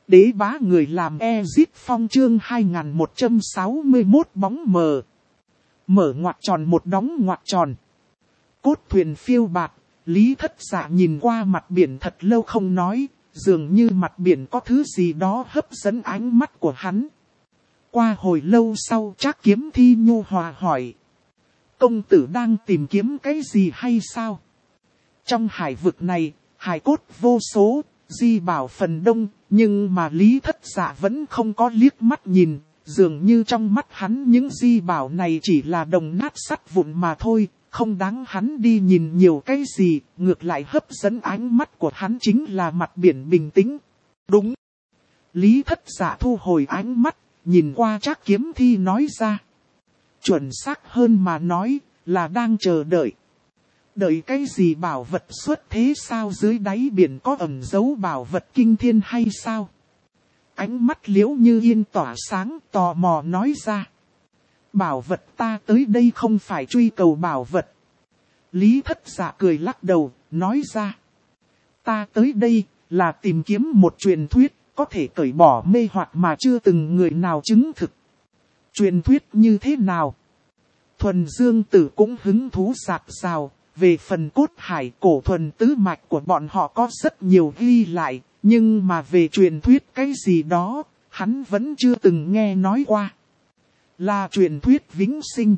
Đế bá người làm Ezit Phong chương 2161 bóng mờ. Mở ngoặc tròn một đóng ngoặc tròn. Cốt thuyền phiêu bạt, Lý Thất Dạ nhìn qua mặt biển thật lâu không nói, dường như mặt biển có thứ gì đó hấp dẫn ánh mắt của hắn. Qua hồi lâu sau Trác Kiếm Thi nhu hòa hỏi. Công tử đang tìm kiếm cái gì hay sao? Trong hải vực này, hải cốt vô số, di bảo phần đông, nhưng mà Lý Thất Dạ vẫn không có liếc mắt nhìn, dường như trong mắt hắn những di bảo này chỉ là đồng nát sắt vụn mà thôi, không đáng hắn đi nhìn nhiều cái gì, ngược lại hấp dẫn ánh mắt của hắn chính là mặt biển bình tĩnh. Đúng. Lý Thất Dạ thu hồi ánh mắt, nhìn qua Trác Kiếm Thi nói ra. Chuẩn xác hơn mà nói, là đang chờ đợi. Đợi cái gì bảo vật xuất thế sao, dưới đáy biển có ẩn giấu bảo vật kinh thiên hay sao? Ánh mắt Liễu Như Yên tỏa sáng, tò mò nói ra. Bảo vật, ta tới đây không phải truy cầu bảo vật. Lý Thất Dạ cười lắc đầu, nói ra. Ta tới đây là tìm kiếm một truyền thuyết, có thể cởi bỏ mê hoặc mà chưa từng người nào chứng thực. Truyền thuyết như thế nào? Thuần Dương Tử cũng hứng thú rạc rào. Về phần cốt hải cổ thuần tứ mạch của bọn họ có rất nhiều ghi lại, nhưng mà về truyền thuyết cái gì đó, hắn vẫn chưa từng nghe nói qua. Là truyền thuyết vĩnh sinh.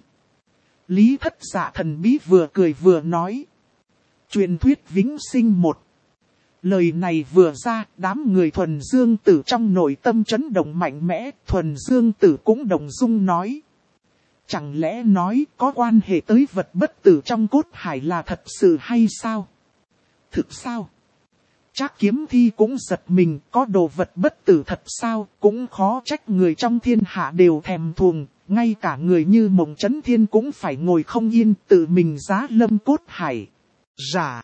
Lý Thất Dạ thần bí vừa cười vừa nói. Truyền thuyết vĩnh sinh một. Lời này vừa ra, đám người Thuần Dương Tử trong nội tâm chấn động mạnh mẽ, Thuần Dương Tử cũng động dung nói. Chẳng lẽ nói có quan hệ tới vật bất tử trong cốt hải là thật sự hay sao? Thực sao? Trác Kiếm Thi cũng giật mình, có đồ vật bất tử thật sao? Cũng khó trách người trong thiên hạ đều thèm thuồng, ngay cả người như Mộng Chấn Thiên cũng phải ngồi không yên tự mình giá lâm cốt hải. Dạ.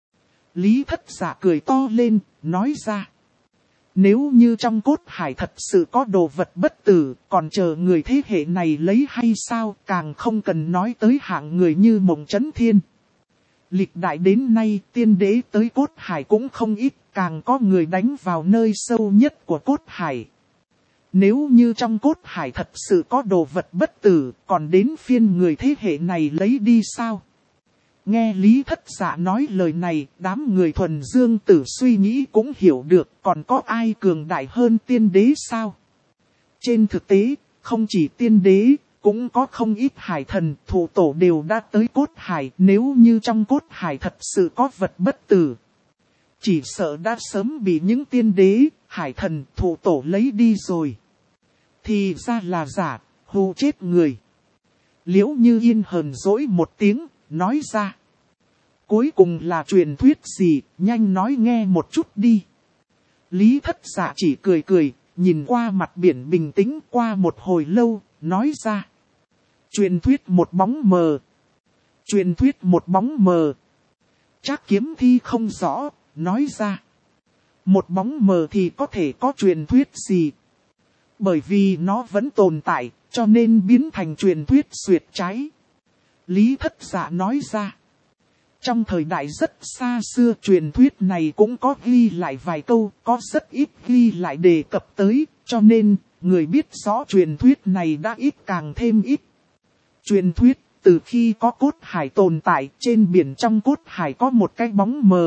Lý Thất Dạ cười to lên, nói ra. Nếu như trong cốt hải thật sự có đồ vật bất tử, còn chờ người thế hệ này lấy hay sao, càng không cần nói tới hạng người như Mộng Chấn Thiên. Lịch đại đến nay, tiên đế tới cốt hải cũng không ít, càng có người đánh vào nơi sâu nhất của cốt hải. Nếu như trong cốt hải thật sự có đồ vật bất tử, còn đến phiên người thế hệ này lấy đi sao? Nghe Lý Thất Dạ nói lời này, đám người Thuần Dương Tử suy nghĩ cũng hiểu được, còn có ai cường đại hơn tiên đế sao? Trên thực tế, không chỉ tiên đế, cũng có không ít hải thần, thủ tổ đều đã tới cốt hải, nếu như trong cốt hải thật sự có vật bất tử. Chỉ sợ đã sớm bị những tiên đế, hải thần, thủ tổ lấy đi rồi. Thì ra là giả, hù chết người. Liễu Như Yên hờn dỗi một tiếng. Nói ra. Cuối cùng là truyền thuyết gì, nhanh nói nghe một chút đi. Lý Thất Dạ chỉ cười cười, nhìn qua mặt biển bình tĩnh qua một hồi lâu, nói ra. Truyền thuyết một bóng mờ. Truyền thuyết một bóng mờ. Trác Kiếm Thi không rõ, nói ra. Một bóng mờ thì có thể có truyền thuyết gì? Bởi vì nó vẫn tồn tại, cho nên biến thành truyền thuyết xuyệt trái. Lý Thất Dạ nói ra. Trong thời đại rất xa xưa truyền thuyết này cũng có ghi lại vài câu, có rất ít ghi lại đề cập tới, cho nên người biết rõ truyền thuyết này đã ít càng thêm ít. Truyền thuyết, từ khi có cốt hải tồn tại, trên biển trong cốt hải có một cái bóng mờ.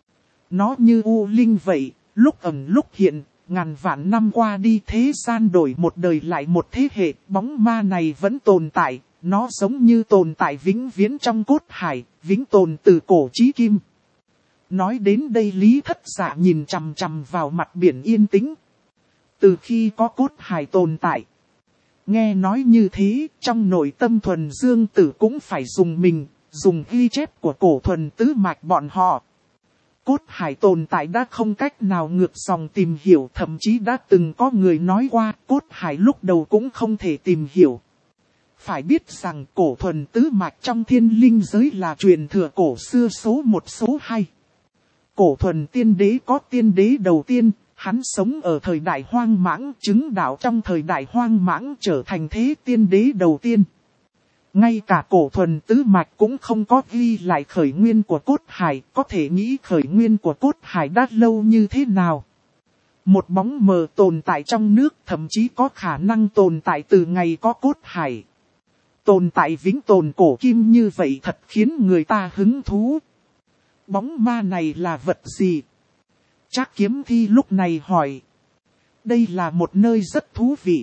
Nó như u linh vậy, lúc ẩn lúc hiện, ngàn vạn năm qua đi thế gian đổi một đời lại một thế hệ, bóng ma này vẫn tồn tại. Nó giống như tồn tại vĩnh viễn trong cốt hải, vĩnh tồn từ cổ chí kim. Nói đến đây Lý Thất Dạ nhìn chằm chằm vào mặt biển yên tĩnh. Từ khi có cốt hải tồn tại. Nghe nói như thế, trong nội tâm Thuần Dương Tử cũng phải dùng mình, dùng ghi chép của cổ thuần tứ mạch bọn họ. Cốt hải tồn tại đã không cách nào ngược dòng tìm hiểu, thậm chí đã từng có người nói qua cốt hải lúc đầu cũng không thể tìm hiểu. Phải biết rằng cổ thuần tứ mạch trong thiên linh giới là truyền thừa cổ xưa số 1 số 2. Cổ thuần tiên đế có tiên đế đầu tiên, hắn sống ở thời đại hoang mãng, chứng đạo trong thời đại hoang mãng trở thành thế tiên đế đầu tiên. Ngay cả cổ thuần tứ mạch cũng không có ghi lại khởi nguyên của cốt hải, có thể nghĩ khởi nguyên của cốt hải đã lâu như thế nào. Một bóng mờ tồn tại trong nước, thậm chí có khả năng tồn tại từ ngày có cốt hải. Tồn tại vĩnh tồn cổ kim như vậy thật khiến người ta hứng thú. Bóng ma này là vật gì? Trác Kiếm Thi lúc này hỏi. Đây là một nơi rất thú vị.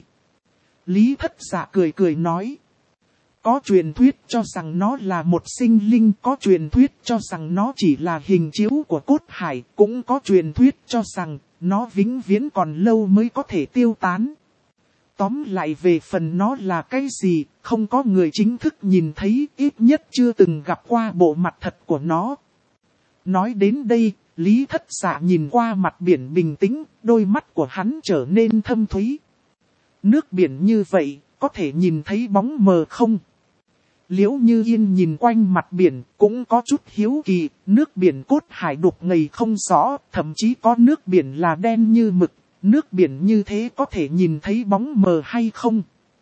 Lý Thất Dạ cười cười nói. Có truyền thuyết cho rằng nó là một sinh linh, có truyền thuyết cho rằng nó chỉ là hình chiếu của cốt hải, cũng có truyền thuyết cho rằng nó vĩnh viễn còn lâu mới có thể tiêu tán. Tóm lại về phần nó là cái gì, không có người chính thức nhìn thấy, ít nhất chưa từng gặp qua bộ mặt thật của nó. Nói đến đây, Lý Thất Dạ nhìn qua mặt biển bình tĩnh, đôi mắt của hắn trở nên thâm thúy. Nước biển như vậy, có thể nhìn thấy bóng mờ không? Liễu Như Yên nhìn quanh mặt biển, cũng có chút hiếu kỳ, nước biển cốt hải đục ngầu không rõ, thậm chí có nước biển là đen như mực, nước biển như thế có thể nhìn thấy bóng mờ hay không?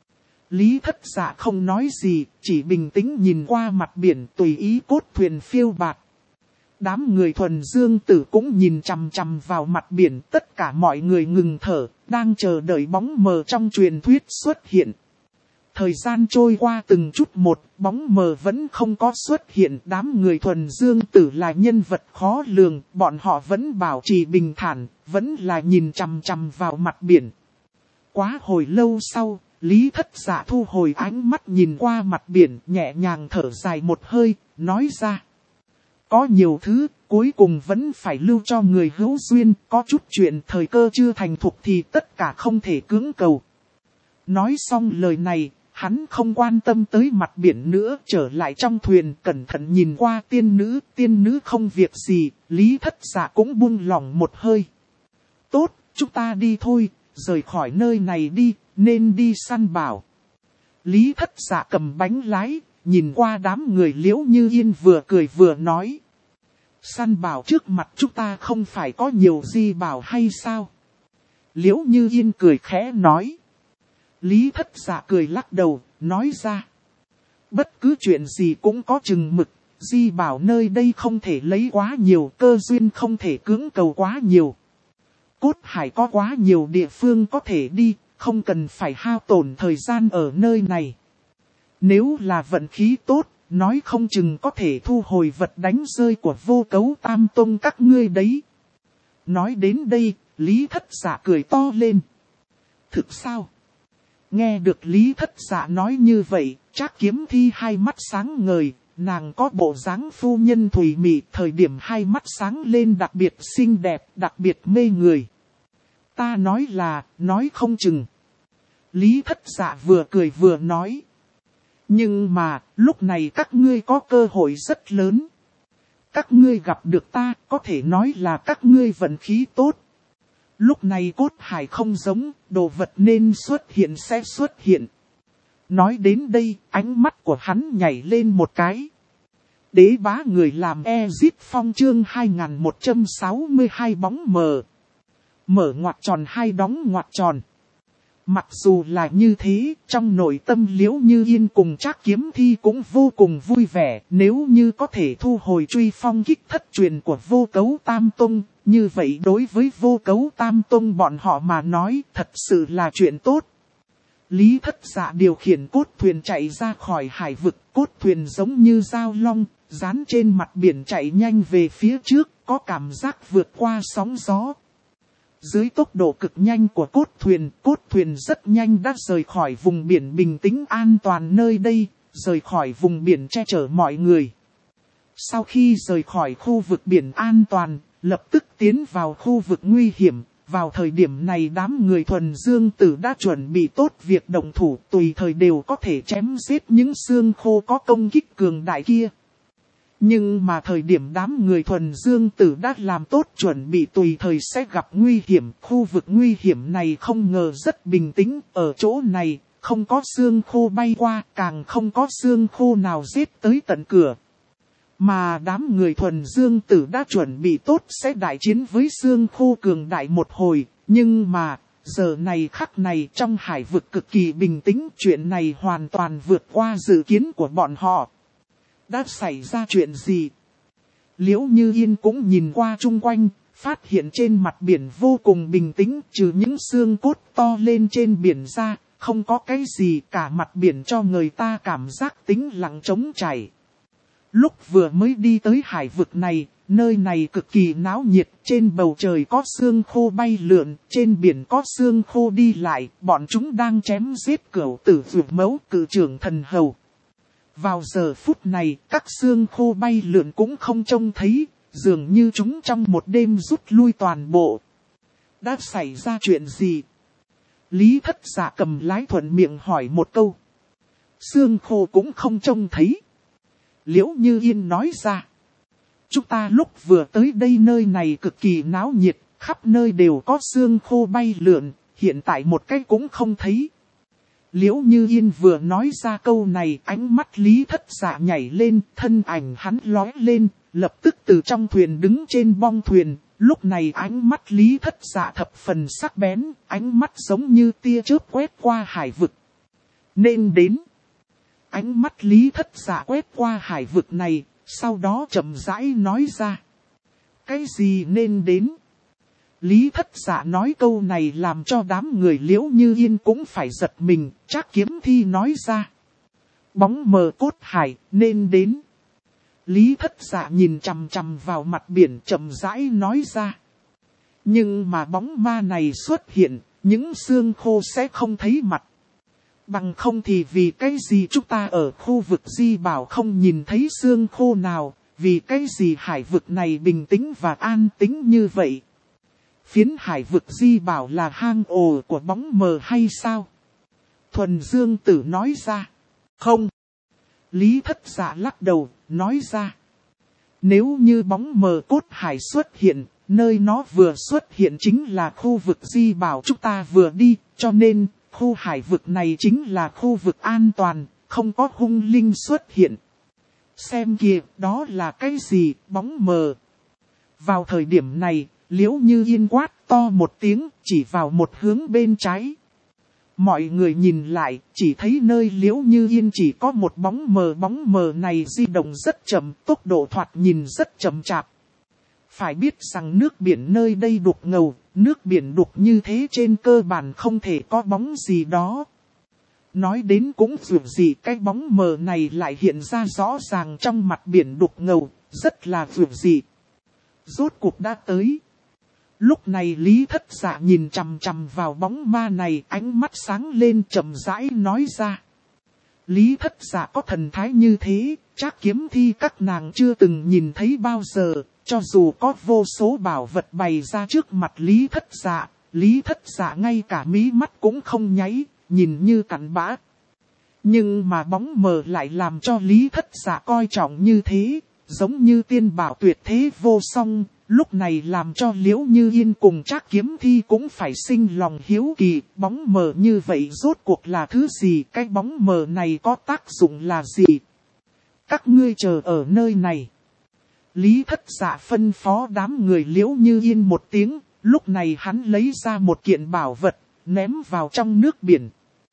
Lý Thất Dạ không nói gì, chỉ bình tĩnh nhìn qua mặt biển tùy ý cốt thuyền phiêu bạt. Đám người thuần dương tử cũng nhìn chằm chằm vào mặt biển, tất cả mọi người ngừng thở, đang chờ đợi bóng mờ trong truyền thuyết xuất hiện. Thời gian trôi qua từng chút một, bóng mờ vẫn không có xuất hiện. Đám người thuần dương tử là nhân vật khó lường, bọn họ vẫn bảo trì bình thản, vẫn là nhìn chằm chằm vào mặt biển. Quá hồi lâu sau, Lý Thất Dạ thu hồi ánh mắt nhìn qua mặt biển, nhẹ nhàng thở dài một hơi, nói ra. Có nhiều thứ, cuối cùng vẫn phải lưu cho người hữu duyên, có chút chuyện thời cơ chưa thành thục thì tất cả không thể cưỡng cầu. Nói xong lời này, hắn không quan tâm tới mặt biển nữa, trở lại trong thuyền cẩn thận nhìn qua tiên nữ không việc gì, Lý Thất Dạ cũng buông lỏng một hơi. Tốt, chúng ta đi thôi, rời khỏi nơi này đi, nên đi săn bảo. Lý Thất Dạ cầm bánh lái, nhìn qua đám người Liễu Như Yên vừa cười vừa nói. Săn bảo trước mặt chúng ta không phải có nhiều di bảo hay sao? Liễu Như Yên cười khẽ nói. Lý Thất Dạ cười lắc đầu, nói ra. Bất cứ chuyện gì cũng có chừng mực, di bảo nơi đây không thể lấy quá nhiều, cơ duyên không thể cưỡng cầu quá nhiều. Cốt hải có quá nhiều địa phương có thể đi, không cần phải hao tổn thời gian ở nơi này. Nếu là vận khí tốt, nói không chừng có thể thu hồi vật đánh rơi của Vô Cấu Tam Tông các ngươi đấy. Nói đến đây, Lý Thất Dạ cười to lên. Thực sao? Nghe được Lý Thất Dạ nói như vậy, Trác Kiếm Thi hai mắt sáng ngời, nàng có bộ dáng phu nhân thùy mị, thời điểm hai mắt sáng lên đặc biệt xinh đẹp, đặc biệt mê người. Ta nói là, nói không chừng. Lý Thất Dạ vừa cười vừa nói. Nhưng mà, lúc này các ngươi có cơ hội rất lớn. Các ngươi gặp được ta, có thể nói là các ngươi vận khí tốt. Lúc này cốt hải không giống, đồ vật nên xuất hiện sẽ xuất hiện. Nói đến đây, ánh mắt của hắn nhảy lên một cái. Đế bá người làm Ezip Phong chương 2162 bóng mờ. Mở ngoặc tròn hai đóng ngoặc tròn. Mặc dù là như thế, trong nội tâm Liễu Như Yên cùng Trác Kiếm Thi cũng vô cùng vui vẻ, nếu như có thể thu hồi truy phong kích thất truyền của Vô Cấu Tam Tông, như vậy đối với Vô Cấu Tam Tông bọn họ mà nói thật sự là chuyện tốt. Lý Thất Dạ điều khiển cốt thuyền chạy ra khỏi hải vực, cốt thuyền giống như dao long, dán trên mặt biển chạy nhanh về phía trước, có cảm giác vượt qua sóng gió. Dưới tốc độ cực nhanh của cốt thuyền rất nhanh đã rời khỏi vùng biển bình tĩnh an toàn nơi đây, rời khỏi vùng biển che chở mọi người. Sau khi rời khỏi khu vực biển an toàn, lập tức tiến vào khu vực nguy hiểm. Vào thời điểm này đám người thuần dương tử đã chuẩn bị tốt việc động thủ, tùy thời đều có thể chém giết những xương khô có công kích cường đại kia. Nhưng mà thời điểm đám người thuần dương tử đã làm tốt chuẩn bị tùy thời sẽ gặp nguy hiểm. Khu vực nguy hiểm này không ngờ rất bình tĩnh, ở chỗ này không có xương khô bay qua, càng không có xương khô nào giết tới tận cửa. Mà đám người thuần dương tử đã chuẩn bị tốt sẽ đại chiến với xương khô cường đại một hồi, nhưng mà giờ này khắc này trong hải vực cực kỳ bình tĩnh, chuyện này hoàn toàn vượt qua dự kiến của bọn họ. Đã xảy ra chuyện gì? Liễu Như Yên cũng nhìn qua chung quanh, Phát hiện trên mặt biển vô cùng bình tĩnh, trừ những xương cốt to lên trên biển ra, không có cái gì, cả mặt biển cho người ta cảm giác tĩnh lặng trống trải. Lúc vừa mới đi tới hải vực này, nơi này cực kỳ náo nhiệt, trên bầu trời có sương khô bay lượn, trên biển có sương khô đi lại, bọn chúng đang chém giết cửu tử vượt mẫu cự trưởng thần hầu. Vào giờ phút này, các sương khô bay lượn cũng không trông thấy, dường như chúng trong một đêm rút lui toàn bộ. Đã xảy ra chuyện gì? Lý Thất Dạ cầm lái thuận miệng hỏi một câu. Sương khô cũng không trông thấy. Liễu Như Yên nói ra. Chúng ta lúc vừa tới đây nơi này cực kỳ náo nhiệt, khắp nơi đều có sương khô bay lượn, hiện tại một cái cũng không thấy. Liễu Như Yên vừa nói ra câu này, ánh mắt Lý Thất Dạ nhảy lên, thân ảnh hắn lóe lên, lập tức từ trong thuyền đứng trên bong thuyền. Lúc này ánh mắt Lý Thất Dạ thập phần sắc bén, ánh mắt giống như tia chớp quét qua hải vực. Nên đến. Ánh mắt Lý Thất Dạ quét qua hải vực này, sau đó chậm rãi nói ra. Cái gì nên đến? Lý Thất Dạ nói câu này làm cho đám người Liễu Như Yên cũng phải giật mình, Trác Kiếm Thi nói ra. Bóng mờ cốt hải, nên đến. Lý Thất Dạ nhìn chằm chằm vào mặt biển chậm rãi nói ra. Nhưng mà bóng ma này xuất hiện, những xương khô sẽ không thấy mặt. Bằng không thì vì cái gì chúng ta ở khu vực Di Bảo không nhìn thấy xương khô nào, vì cái gì hải vực này bình tĩnh và an tĩnh như vậy. Phiến hải vực Di Bảo là hang ổ của bóng mờ hay sao? Thuần Dương Tử nói ra. Không. Lý Thất Dạ lắc đầu, nói ra. Nếu như bóng mờ cốt hải xuất hiện, nơi nó vừa xuất hiện chính là khu vực Di Bảo chúng ta vừa đi, cho nên khu hải vực này chính là khu vực an toàn, không có hung linh xuất hiện. Xem kìa, đó là cái gì, bóng mờ. Vào thời điểm này, Liễu Như Yên quát to một tiếng, chỉ vào một hướng bên trái. Mọi người nhìn lại, chỉ thấy nơi Liễu Như Yên chỉ có một bóng mờ này di động rất chậm, tốc độ thoạt nhìn rất chậm chạp. Phải biết rằng nước biển nơi đây đục ngầu, nước biển đục như thế trên cơ bản không thể có bóng gì đó. Nói đến cũng dù gì cái bóng mờ này lại hiện ra rõ ràng trong mặt biển đục ngầu, rất là dù gì. Rốt cuộc đã tới. Lúc này Lý Thất Dạ nhìn chằm chằm vào bóng ma này, ánh mắt sáng lên chậm rãi nói ra. Lý Thất Dạ có thần thái như thế, Trác Kiếm Thi các nàng chưa từng nhìn thấy bao giờ, cho dù có vô số bảo vật bày ra trước mặt Lý Thất Dạ ngay cả mí mắt cũng không nháy, nhìn như cặn bã. Nhưng mà bóng mờ lại làm cho Lý Thất Dạ coi trọng như thế, giống như tiên bảo tuyệt thế vô song. Lúc này làm cho Liễu Như Yên cùng Trác Kiếm Thi cũng phải sinh lòng hiếu kỳ, bóng mờ như vậy rốt cuộc là thứ gì, cái bóng mờ này có tác dụng là gì? Các ngươi chờ ở nơi này. Lý Thất Dạ phân phó đám người Liễu Như Yên một tiếng, lúc này hắn lấy ra một kiện bảo vật, ném vào trong nước biển.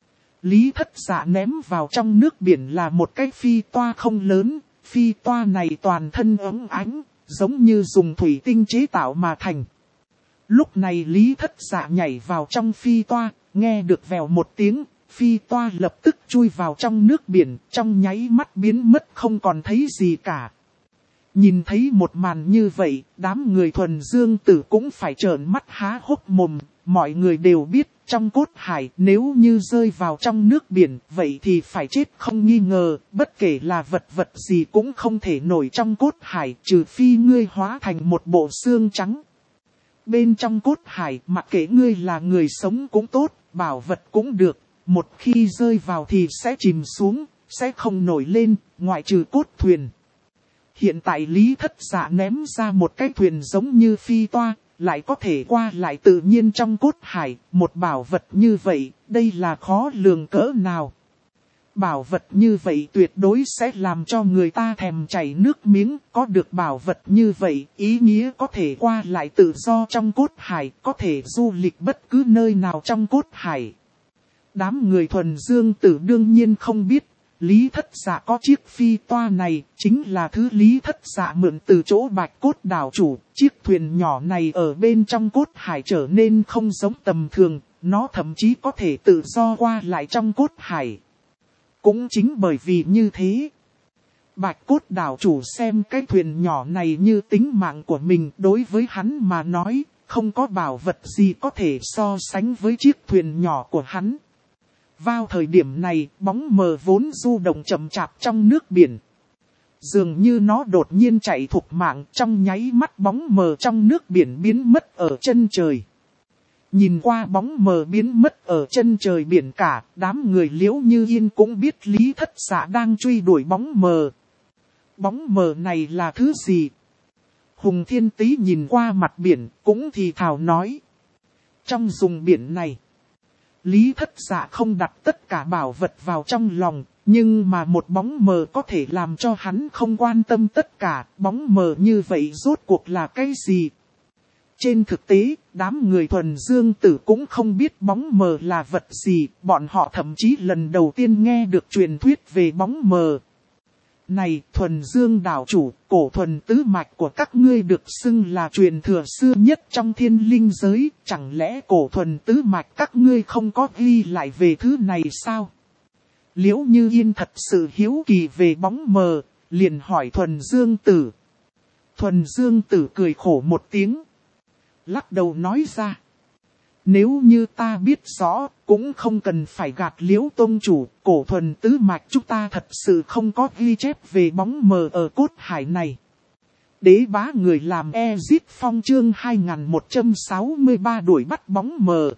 Lý Thất Dạ ném vào trong nước biển là một cái phi toa không lớn, phi toa này toàn thân óng ánh, giống như dùng thủy tinh chế tạo mà thành. Lúc này Lý Thất Dạ nhảy vào trong phi toa, nghe được vèo một tiếng, phi toa lập tức chui vào trong nước biển, trong nháy mắt biến mất không còn thấy gì cả. Nhìn thấy một màn như vậy, đám người Thuần Dương Tử cũng phải trợn mắt há hốc mồm, mọi người đều biết trong cốt hải nếu như rơi vào trong nước biển, vậy thì phải chết không nghi ngờ, bất kể là vật gì cũng không thể nổi trong cốt hải, trừ phi ngươi hóa thành một bộ xương trắng. Bên trong cốt hải, mặc kệ ngươi là người sống cũng tốt, bảo vật cũng được, một khi rơi vào thì sẽ chìm xuống, sẽ không nổi lên, ngoại trừ cốt thuyền. Hiện tại Lý Thất Dạ ném ra một cái thuyền giống như phi toa, lại có thể qua lại tự nhiên trong cốt hải, một bảo vật như vậy, đây là khó lường cỡ nào. Bảo vật như vậy tuyệt đối sẽ làm cho người ta thèm chảy nước miếng, có được bảo vật như vậy, ý nghĩa có thể qua lại tự do trong cốt hải, có thể du lịch bất cứ nơi nào trong cốt hải. Đám người Thuần Dương Tử đương nhiên không biết, Lý Thất Dạ có chiếc phi toa này, chính là thứ Lý Thất Dạ mượn từ chỗ Bạch Cốt đảo chủ. Chiếc thuyền nhỏ này ở bên trong cốt hải trở nên không giống tầm thường, nó thậm chí có thể tự do qua lại trong cốt hải. Cũng chính bởi vì như thế, Bạch Cốt đảo chủ xem cái thuyền nhỏ này như tính mạng của mình. Đối với hắn mà nói, không có bảo vật gì có thể so sánh với chiếc thuyền nhỏ của hắn. Vào thời điểm này, bóng mờ vốn du động chậm chạp trong nước biển. Dường như nó đột nhiên chạy thục mạng, trong nháy mắt bóng mờ trong nước biển biến mất ở chân trời. Nhìn qua bóng mờ biến mất ở chân trời biển cả, đám người Liễu Như Yên cũng biết Lý Thất Dạ đang truy đuổi bóng mờ. Bóng mờ này là thứ gì? Hùng Thiên Tý nhìn qua mặt biển, cũng thì thào nói. Trong vùng biển này, Lý Thất Dạ không đặt tất cả bảo vật vào trong lòng, nhưng mà một bóng mờ có thể làm cho hắn không quan tâm tất cả. Bóng mờ như vậy rốt cuộc là cái gì? Trên thực tế, đám người thuần dương tử cũng không biết bóng mờ là vật gì, bọn họ thậm chí lần đầu tiên nghe được truyền thuyết về bóng mờ. Này, thuần dương đảo chủ, cổ thuần tứ mạch của các ngươi được xưng là truyền thừa xưa nhất trong thiên linh giới, chẳng lẽ cổ thuần tứ mạch các ngươi không có ghi lại về thứ này sao? Liễu Như Yên thật sự hiếu kỳ về bóng mờ, liền hỏi thuần dương tử. Thuần dương tử cười khổ một tiếng, lắc đầu nói ra. Nếu như ta biết rõ, cũng không cần phải gạt Liễu tông chủ, cổ thuần tứ mạch chúng ta thật sự không có ghi chép về bóng mờ ở cốt hải này. Đế bá người làm Ezit Phong chương 2163 đuổi bắt bóng mờ.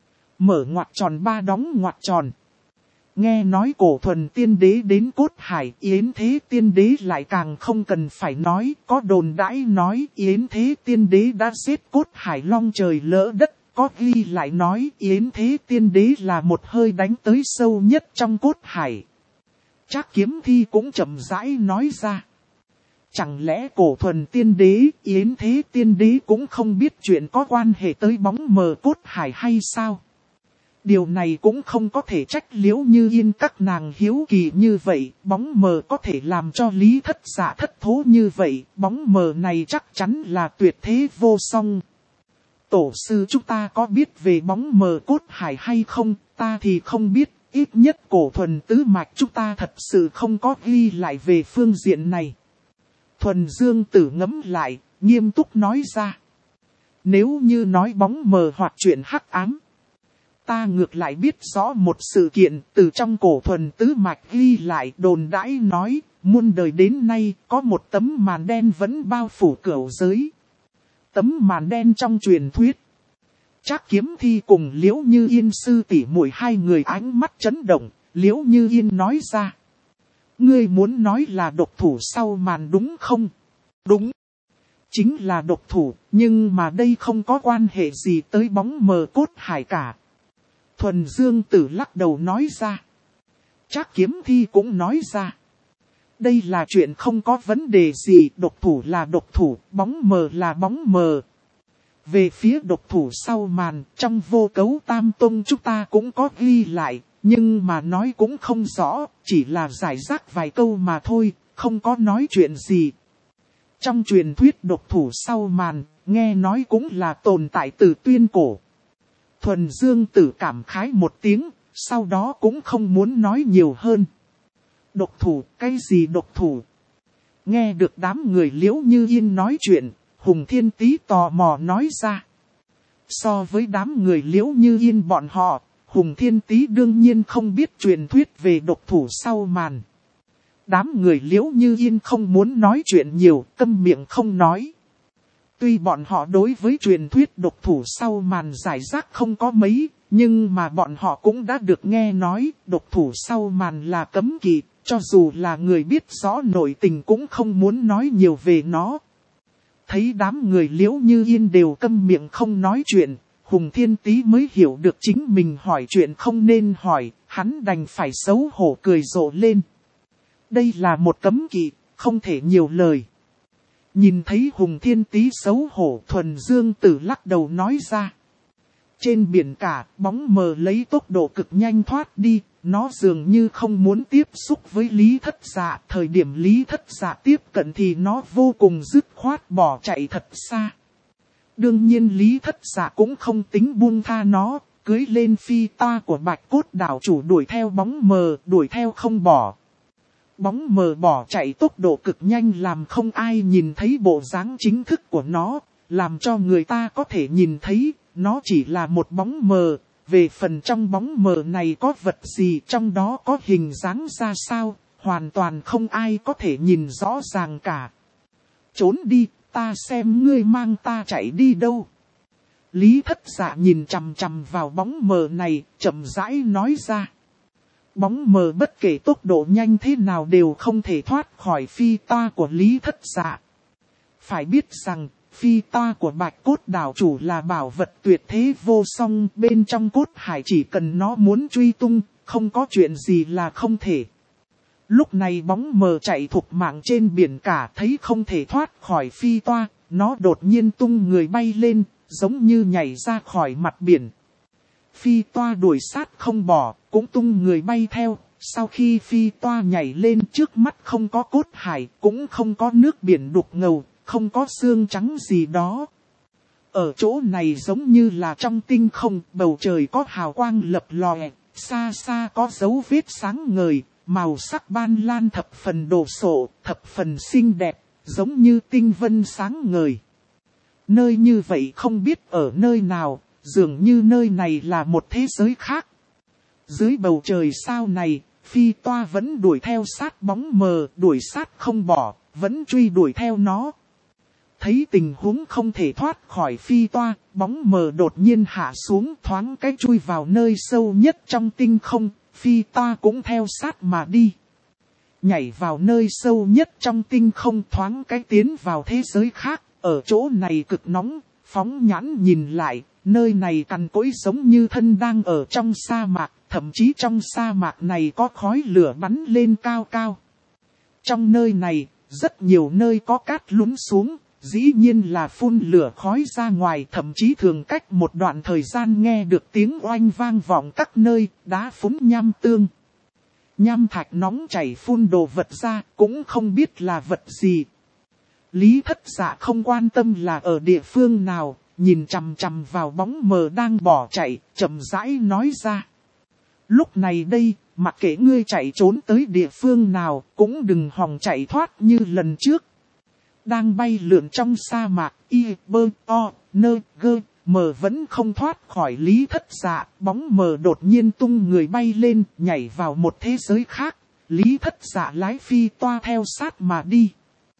Mở ngoặc tròn ba đóng ngoặc tròn. Nghe nói cổ thuần tiên đế đến cốt hải, Yến Thế tiên đế lại càng không cần phải nói, có đồn đãi nói Yến Thế tiên đế đã giết cốt hải long trời lỡ đất, có ghi lại nói Yến Thế tiên đế là một hơi đánh tới sâu nhất trong cốt hải. Trác Kiếm Thi cũng chậm rãi nói ra. Chẳng lẽ cổ thuần tiên đế, Yến Thế tiên đế cũng không biết chuyện có quan hệ tới bóng mờ cốt hải hay sao? Điều này cũng không có thể trách Liễu Như Yên các nàng hiếu kỳ như vậy, bóng mờ có thể làm cho Lý Thất Dạ thất thố như vậy, bóng mờ này chắc chắn là tuyệt thế vô song. Tổ sư chúng ta có biết về bóng mờ cốt hải hay không, ta thì không biết, ít nhất cổ thuần tứ mạch chúng ta thật sự không có ghi lại về phương diện này. Thuần Dương Tử ngẫm lại, nghiêm túc nói ra. Nếu như nói bóng mờ hoặc chuyện hắc ám, ta ngược lại biết rõ một sự kiện từ trong cổ thuần tứ mạch ghi lại đồn đãi nói, muôn đời đến nay có một tấm màn đen vẫn bao phủ cửu giới. Tấm màn đen trong truyền thuyết. Trác Kiếm Thi cùng Liễu Như Yên sư tỷ muội hai người ánh mắt chấn động, Liễu Như Yên nói ra. Ngươi muốn nói là độc thủ sau màn đúng không? Đúng. Chính là độc thủ, nhưng mà đây không có quan hệ gì tới bóng mờ cốt hải cả. Thuần Dương Tử lắc đầu nói ra. Trác Kiếm Thi cũng nói ra. Đây là chuyện không có vấn đề gì, độc thủ là độc thủ, bóng mờ là bóng mờ. Về phía độc thủ sau màn, trong Vô Cấu Tam Tông chúng ta cũng có ghi lại, nhưng mà nói cũng không rõ, chỉ là giải rác vài câu mà thôi, không có nói chuyện gì. Trong truyền thuyết độc thủ sau màn, nghe nói cũng là tồn tại từ tuyên cổ. Thuần Dương Tử cảm khái một tiếng, sau đó cũng không muốn nói nhiều hơn. Độc thủ, cái gì độc thủ? Nghe được đám người Liễu Như Yên nói chuyện, Hùng Thiên Tý tò mò nói ra. So với đám người Liễu Như Yên bọn họ, Hùng Thiên Tý đương nhiên không biết truyền thuyết về độc thủ sau màn. Đám người Liễu Như Yên không muốn nói chuyện nhiều, câm miệng không nói. Tuy bọn họ đối với truyền thuyết độc thủ sau màn giải rác không có mấy, nhưng mà bọn họ cũng đã được nghe nói độc thủ sau màn là cấm kỵ, cho dù là người biết rõ nội tình cũng không muốn nói nhiều về nó. Thấy đám người Liễu Như Yên đều câm miệng không nói chuyện, Hùng Thiên Tý mới hiểu được chính mình hỏi chuyện không nên hỏi, hắn đành phải xấu hổ cười rộ lên. Đây là một cấm kỵ, không thể nhiều lời. Nhìn thấy Hùng Thiên Tý xấu hổ, Thuần Dương Tử lắc đầu nói ra. Trên biển cả, bóng mờ lấy tốc độ cực nhanh thoát đi, nó dường như không muốn tiếp xúc với Lý Thất Dạ. Thời điểm Lý Thất Dạ tiếp cận thì nó vô cùng dứt khoát bỏ chạy thật xa. Đương nhiên Lý Thất Dạ cũng không tính buông tha nó, cưỡi lên phi toa của Bạch Cốt đảo chủ đuổi theo bóng mờ, đuổi theo không bỏ. Bóng mờ bỏ chạy tốc độ cực nhanh làm không ai nhìn thấy bộ dáng chính thức của nó, làm cho người ta có thể nhìn thấy, nó chỉ là một bóng mờ. Về phần trong bóng mờ này có vật gì, trong đó có hình dáng ra sao, hoàn toàn không ai có thể nhìn rõ ràng cả. Trốn đi, ta xem ngươi mang ta chạy đi đâu. Lý Thất Dạ nhìn chằm chằm vào bóng mờ này, chậm rãi nói ra. Bóng mờ bất kể tốc độ nhanh thế nào đều không thể thoát khỏi phi toa của Lý Thất Dạ. Phải biết rằng, phi toa của Bạch Cốt đảo chủ là bảo vật tuyệt thế vô song, bên trong cốt hải chỉ cần nó muốn truy tung, không có chuyện gì là không thể. Lúc này bóng mờ chạy thục mạng trên biển cả, thấy không thể thoát khỏi phi toa, nó đột nhiên tung người bay lên, giống như nhảy ra khỏi mặt biển. Phi toa đuổi sát không bỏ, cũng tung người bay theo. Sau khi phi toa nhảy lên, trước mắt không có cốt hải, cũng không có nước biển đục ngầu, không có xương trắng gì đó. Ở chỗ này giống như là trong tinh không, bầu trời có hào quang lập lòe, xa xa có dấu vết sáng ngời, màu sắc ban lan thập phần đồ sộ, thập phần xinh đẹp, giống như tinh vân sáng ngời. Nơi như vậy không biết ở nơi nào, dường như nơi này là một thế giới khác. Dưới bầu trời sao này, phi toa vẫn đuổi theo sát bóng mờ, đuổi sát không bỏ, vẫn truy đuổi theo nó. Thấy tình huống không thể thoát khỏi phi toa, bóng mờ đột nhiên hạ xuống, thoáng cái chui vào nơi sâu nhất trong tinh không, phi toa cũng theo sát mà đi. Nhảy vào nơi sâu nhất trong tinh không, thoáng cái tiến vào thế giới khác, ở chỗ này cực nóng, phóng nhãn nhìn lại, nơi này cằn cỗi giống như thân đang ở trong sa mạc, thậm chí trong sa mạc này có khói lửa bắn lên cao cao. Trong nơi này, rất nhiều nơi có cát lún xuống, dĩ nhiên là phun lửa khói ra ngoài, thậm chí thường cách một đoạn thời gian nghe được tiếng oanh vang vọng các nơi, đá phúng nham tương. Nham thạch nóng chảy phun đồ vật ra, cũng không biết là vật gì. Lý Thất Dạ không quan tâm là ở địa phương nào, nhìn chằm chằm vào bóng mờ đang bỏ chạy, chậm rãi nói ra. Lúc này đây, mặc kệ ngươi chạy trốn tới địa phương nào, cũng đừng hòng chạy thoát như lần trước. Đang bay lượn trong sa mạc, y, bơ, o, nơ, gơ, mờ vẫn không thoát khỏi Lý Thất Dạ. Bóng mờ đột nhiên tung người bay lên, nhảy vào một thế giới khác. Lý Thất Dạ lái phi toa theo sát mà đi.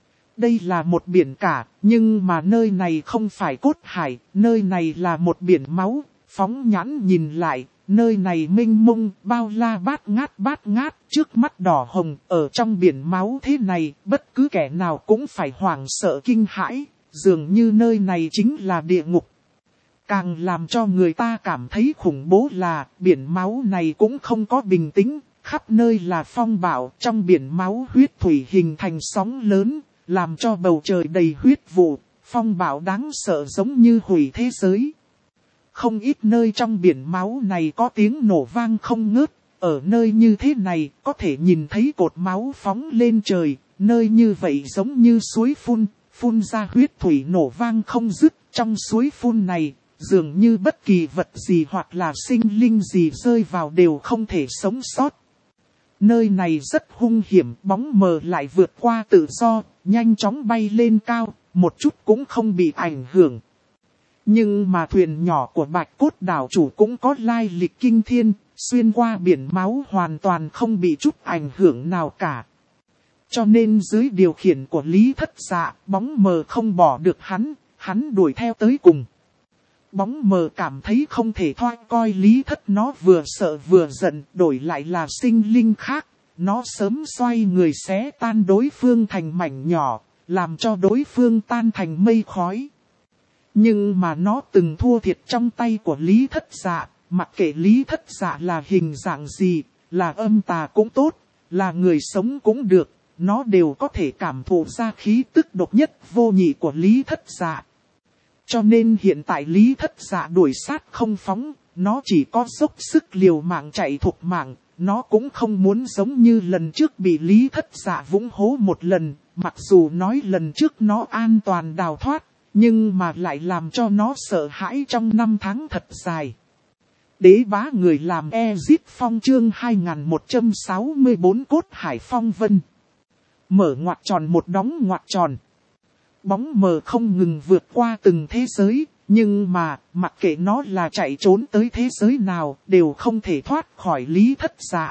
Đây là một biển cả, nhưng mà nơi này không phải cốt hải, nơi này là một biển máu. Phóng nhãn nhìn lại, nơi này mênh mông, bao la bát ngát, trước mắt đỏ hồng, ở trong biển máu thế này, bất cứ kẻ nào cũng phải hoảng sợ kinh hãi, dường như nơi này chính là địa ngục. Càng làm cho người ta cảm thấy khủng bố là, biển máu này cũng không có bình tĩnh, khắp nơi là phong bạo, trong biển máu huyết thủy hình thành sóng lớn, làm cho bầu trời đầy huyết vụ, phong bạo đáng sợ giống như hủy thế giới. Không ít nơi trong biển máu này có tiếng nổ vang không ngớt, ở nơi như thế này có thể nhìn thấy cột máu phóng lên trời, nơi như vậy giống như suối phun ra huyết thủy nổ vang không dứt, trong suối phun này, dường như bất kỳ vật gì hoặc là sinh linh gì rơi vào đều không thể sống sót. Nơi này rất hung hiểm, bóng mờ lại vượt qua tự do, nhanh chóng bay lên cao, một chút cũng không bị ảnh hưởng. Nhưng mà thuyền nhỏ của Bạch Cốt đảo chủ cũng có lai lịch kinh thiên, xuyên qua biển máu hoàn toàn không bị chút ảnh hưởng nào cả. Cho nên dưới điều khiển của Lý Thất Dạ, bóng mờ không bỏ được hắn đuổi theo tới cùng. Bóng mờ cảm thấy không thể thoát coi Lý Thất, nó vừa sợ vừa giận, đổi lại là sinh linh khác. Nó sớm xoay người xé tan đối phương thành mảnh nhỏ, làm cho đối phương tan thành mây khói. Nhưng mà nó từng thua thiệt trong tay của Lý Thất Dạ, mặc kệ Lý Thất Dạ là hình dạng gì, là âm tà cũng tốt, là người sống cũng được, nó đều có thể cảm thụ ra khí tức độc nhất vô nhị của Lý Thất Dạ. Cho nên hiện tại Lý Thất Dạ đuổi sát không phóng, nó chỉ có dốc sức liều mạng chạy thục mạng, nó cũng không muốn giống như lần trước bị Lý Thất Dạ vũng hố một lần, mặc dù nói lần trước nó an toàn đào thoát, nhưng mà lại làm cho nó sợ hãi trong 5 tháng thật dài. Đế bá người làm Ezip Phong chương 2164 Cốt Hải Phong Vân. Mở ngoặc tròn một đóng ngoặc tròn. Bóng mờ không ngừng vượt qua từng thế giới, nhưng mà mặc kệ nó là chạy trốn tới thế giới nào đều không thể thoát khỏi Lý Thất Dạ.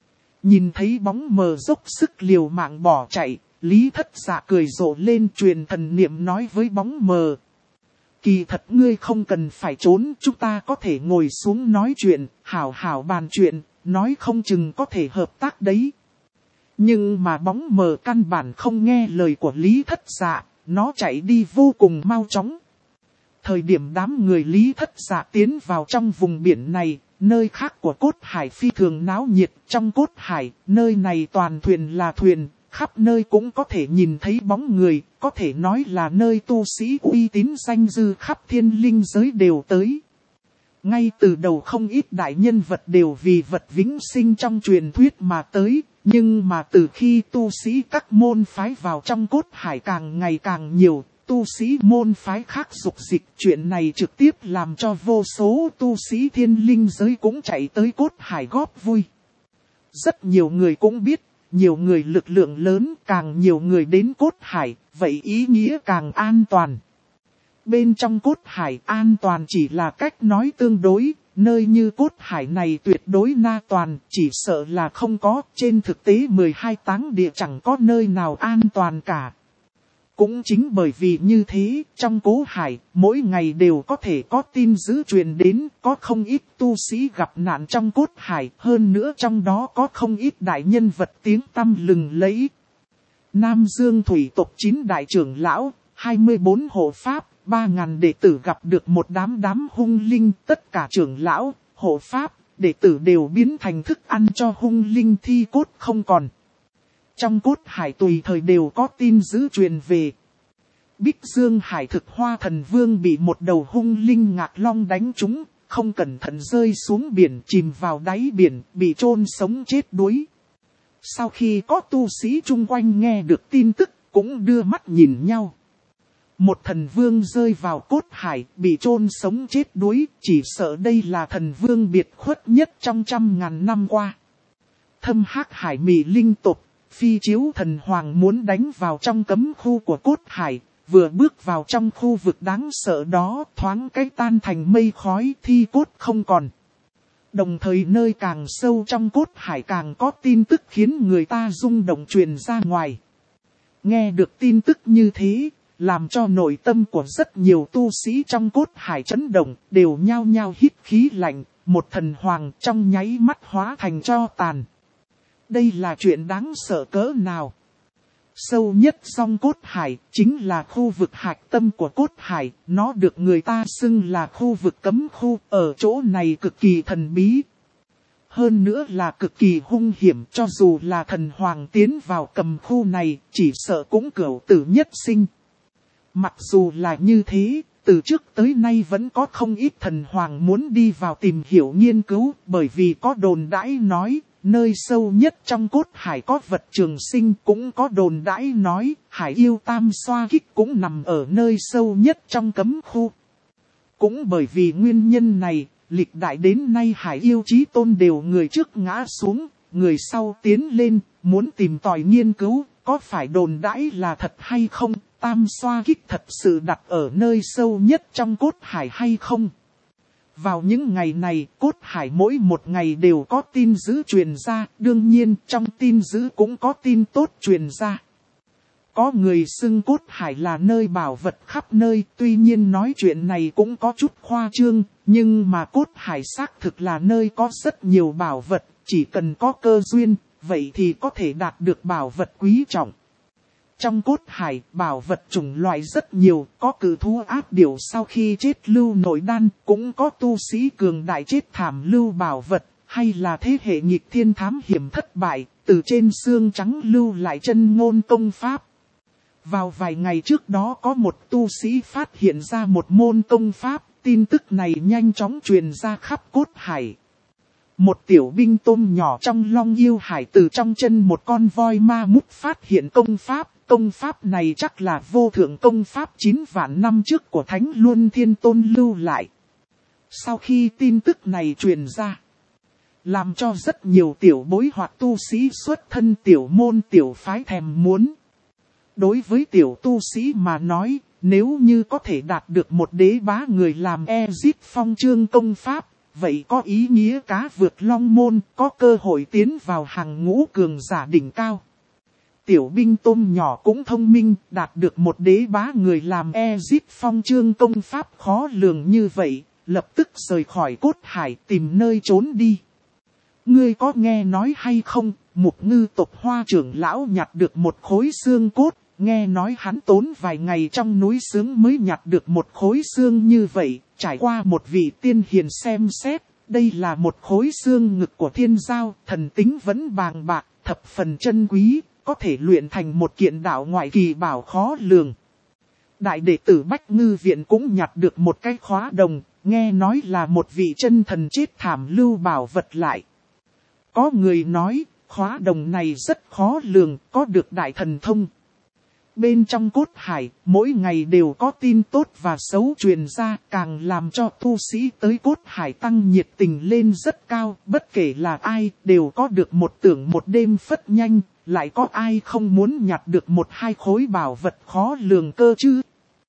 Nhìn thấy bóng mờ dốc sức liều mạng bỏ chạy, Lý Thất Dạ cười rộ lên, truyền thần niệm nói với bóng mờ. Kỳ thật ngươi không cần phải trốn, chúng ta có thể ngồi xuống nói chuyện, hảo hảo bàn chuyện, nói không chừng có thể hợp tác đấy. Nhưng mà bóng mờ căn bản không nghe lời của Lý Thất Dạ, nó chạy đi vô cùng mau chóng. Thời điểm đám người Lý Thất Dạ tiến vào trong vùng biển này, nơi khác của Cốt Hải phi thường náo nhiệt. Trong Cốt Hải, nơi này toàn thuyền là thuyền, khắp nơi cũng có thể nhìn thấy bóng người, có thể nói là nơi tu sĩ uy tín danh dư khắp thiên linh giới đều tới. Ngay từ đầu không ít đại nhân vật đều vì vật vĩnh sinh trong truyền thuyết mà tới, nhưng mà từ khi tu sĩ các môn phái vào trong Cốt Hải càng ngày càng nhiều, tu sĩ môn phái khác dục dịch, chuyện này trực tiếp làm cho vô số tu sĩ thiên linh giới cũng chạy tới Cốt Hải góp vui. Rất nhiều người cũng biết, nhiều người lực lượng lớn, càng nhiều người đến Cốt Hải, vậy ý nghĩa càng an toàn. Bên trong Cốt Hải an toàn chỉ là cách nói tương đối, nơi như Cốt Hải này tuyệt đối na toàn, chỉ sợ là không có, trên thực tế 12 táng địa chẳng có nơi nào an toàn cả. Cũng chính bởi vì như thế, trong Cốt Hải, mỗi ngày đều có thể có tin dữ truyền đến, có không ít tu sĩ gặp nạn trong Cốt Hải, hơn nữa trong đó có không ít đại nhân vật tiếng tăm lừng lẫy. Nam Dương thủy tộc 9 đại trưởng lão, 24 hộ pháp, 3.000 đệ tử gặp được một đám hung linh, tất cả trưởng lão, hộ pháp, đệ tử đều biến thành thức ăn cho hung linh thi cốt không còn. Trong Cốt Hải tùy thời đều có tin dữ truyền về. Bích Dương Hải thực Hoa Thần Vương bị một đầu hung linh ngạc long đánh trúng, không cẩn thận rơi xuống biển, chìm vào đáy biển, bị chôn sống chết đuối. Sau khi có tu sĩ chung quanh nghe được tin tức, cũng đưa mắt nhìn nhau. Một thần vương rơi vào Cốt Hải, bị chôn sống chết đuối, chỉ sợ đây là thần vương biệt khuất nhất trong 100.000 năm qua. Thâm Hắc Hải Mị linh tộc, Phi Chiếu Thần Hoàng muốn đánh vào trong cấm khu của Cốt Hải, vừa bước vào trong khu vực đáng sợ đó, thoáng cái tan thành mây khói, thi cốt không còn. Đồng thời nơi càng sâu trong Cốt Hải càng có tin tức khiến người ta rung động truyền ra ngoài. Nghe được tin tức như thế, làm cho nội tâm của rất nhiều tu sĩ trong Cốt Hải chấn động, đều nhao nhao hít khí lạnh, một thần hoàng trong nháy mắt hóa thành tro tàn. Đây là chuyện đáng sợ cỡ nào? Sâu nhất trong Cốt Hải chính là khu vực hạch tâm của Cốt Hải, nó được người ta xưng là khu vực cấm khu, ở chỗ này cực kỳ thần bí. Hơn nữa là cực kỳ hung hiểm, cho dù là thần hoàng tiến vào cầm khu này, chỉ sợ cũng cửu tử nhất sinh. Mặc dù là như thế, từ trước tới nay vẫn có không ít thần hoàng muốn đi vào tìm hiểu nghiên cứu, bởi vì có đồn đãi nói, nơi sâu nhất trong Cốt Hải có vật trường sinh, cũng có đồn đãi nói, hải yêu tam xoa kích cũng nằm ở nơi sâu nhất trong cấm khu. Cũng bởi vì nguyên nhân này, lịch đại đến nay hải yêu chí tôn đều người trước ngã xuống, người sau tiến lên, muốn tìm tòi nghiên cứu, có phải đồn đãi là thật hay không, tam xoa kích thật sự đặt ở nơi sâu nhất trong Cốt Hải hay không. Vào những ngày này, Cốt Hải mỗi một ngày đều có tin dữ truyền ra, đương nhiên trong tin dữ cũng có tin tốt truyền ra. Có người xưng Cốt Hải là nơi bảo vật khắp nơi, tuy nhiên nói chuyện này cũng có chút khoa trương, nhưng mà Cốt Hải xác thực là nơi có rất nhiều bảo vật, chỉ cần có cơ duyên, vậy thì có thể đạt được bảo vật quý trọng. Trong Cốt Hải, bảo vật chủng loại rất nhiều, có cử thú áp điểu sau khi chết lưu nội đan, cũng có tu sĩ cường đại chết thảm lưu bảo vật, hay là thế hệ nghịch thiên thám hiểm thất bại, từ trên xương trắng lưu lại chân ngôn công pháp. Vào vài ngày trước đó có một tu sĩ phát hiện ra một môn công pháp, tin tức này nhanh chóng truyền ra khắp Cốt Hải. Một tiểu binh tôm nhỏ trong Long Yêu Hải từ trong chân một con voi ma mút phát hiện công pháp. Công pháp này chắc là vô thượng công pháp 9 vạn năm trước của Thánh Luân Thiên Tôn lưu lại. Sau khi tin tức này truyền ra, làm cho rất nhiều tiểu bối hoặc tu sĩ xuất thân tiểu môn tiểu phái thèm muốn. Đối với tiểu tu sĩ mà nói, nếu như có thể đạt được một đế bá người làm Exit Phong Chương công pháp, vậy có ý nghĩa cá vượt long môn, có cơ hội tiến vào hàng ngũ cường giả đỉnh cao. Tiểu binh tôm nhỏ cũng thông minh, đạt được một đế bá người làm Exit Phong Chương công pháp khó lường như vậy, lập tức rời khỏi cốt hải tìm nơi trốn đi. Ngươi có nghe nói hay không, Mục Ngư tộc Hoa trưởng lão nhặt được một khối xương cốt, nghe nói hắn tốn vài ngày trong núi sướng mới nhặt được một khối xương như vậy, trải qua một vị tiên hiền xem xét, đây là một khối xương ngực của thiên giao, thần tính vẫn bàng bạc, thập phần chân quý, có thể luyện thành một kiện đạo ngoại kỳ bảo khó lường. Đại đệ tử Bách Ngư Viện cũng nhặt được một cái khóa đồng, nghe nói là một vị chân thần chết thảm lưu bảo vật lại. Có người nói, khóa đồng này rất khó lường, có được đại thần thông. Bên trong cốt hải, mỗi ngày đều có tin tốt và xấu truyền ra, càng làm cho tu sĩ tới cốt hải tăng nhiệt tình lên rất cao. Bất kể là ai, đều có được một tưởng một đêm phất nhanh, lại có ai không muốn nhặt được một hai khối bảo vật khó lường cơ chứ.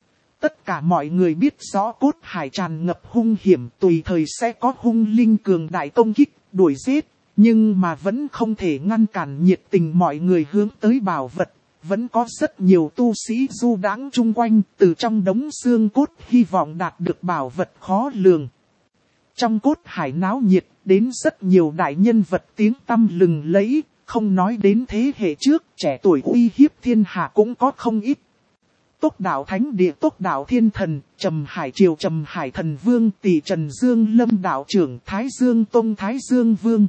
Tất cả mọi người biết rõ cốt hải tràn ngập hung hiểm, tùy thời sẽ có hung linh cường đại công kích, đuổi giết. Nhưng mà vẫn không thể ngăn cản nhiệt tình mọi người hướng tới bảo vật. Vẫn có rất nhiều tu sĩ du đãng chung quanh, từ trong đống xương cốt hy vọng đạt được bảo vật khó lường. Trong cốt hải náo nhiệt, đến rất nhiều đại nhân vật tiếng tăm lừng lẫy, không nói đến thế hệ trước, trẻ tuổi uy hiếp thiên hạ cũng có không ít. Tốc đạo thánh địa, Tốc đạo thiên thần, Trầm Hải triều, Trầm Hải thần vương, Tỷ Trần Dương Lâm đạo trưởng, Thái Dương Tông, Thái Dương Vương.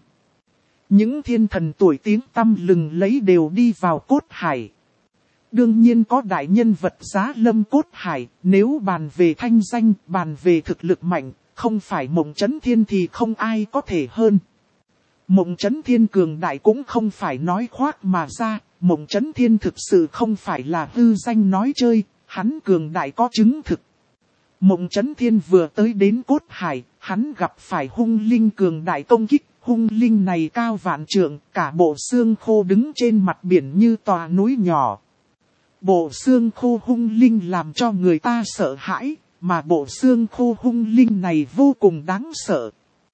Những thiên thần tuổi tiếng tăm lừng lẫy đều đi vào cốt hải. Đương nhiên có đại nhân vật giá lâm cốt hải, nếu bàn về thanh danh, bàn về thực lực mạnh, không phải Mộng Chấn Thiên thì không ai có thể hơn. Mộng Chấn Thiên cường đại cũng không phải nói khoác mà ra, Mộng Chấn Thiên thực sự không phải là hư danh nói chơi, hắn cường đại có chứng thực. Mộng Chấn Thiên vừa tới đến cốt hải, hắn gặp phải hung linh cường đại công kích. Hung linh này cao vạn trượng, cả bộ xương khô đứng trên mặt biển như tòa núi nhỏ. Bộ xương khô hung linh làm cho người ta sợ hãi, mà bộ xương khô hung linh này vô cùng đáng sợ.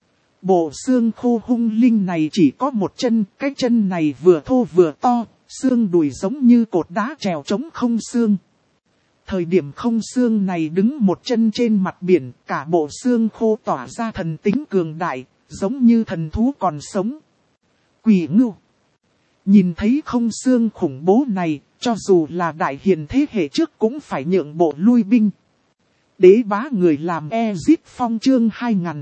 Bộ xương khô hung linh này chỉ có một chân, cái chân này vừa thô vừa to, xương đùi giống như cột đá trèo trống không xương. Thời điểm không xương này đứng một chân trên mặt biển, cả bộ xương khô tỏa ra thần tính cường đại. Giống như thần thú còn sống. Quỷ Ngưu. Nhìn thấy không xương khủng bố này, cho dù là đại hiền thế hệ trước cũng phải nhượng bộ lui binh. Đế bá người làm Exit Phong Chương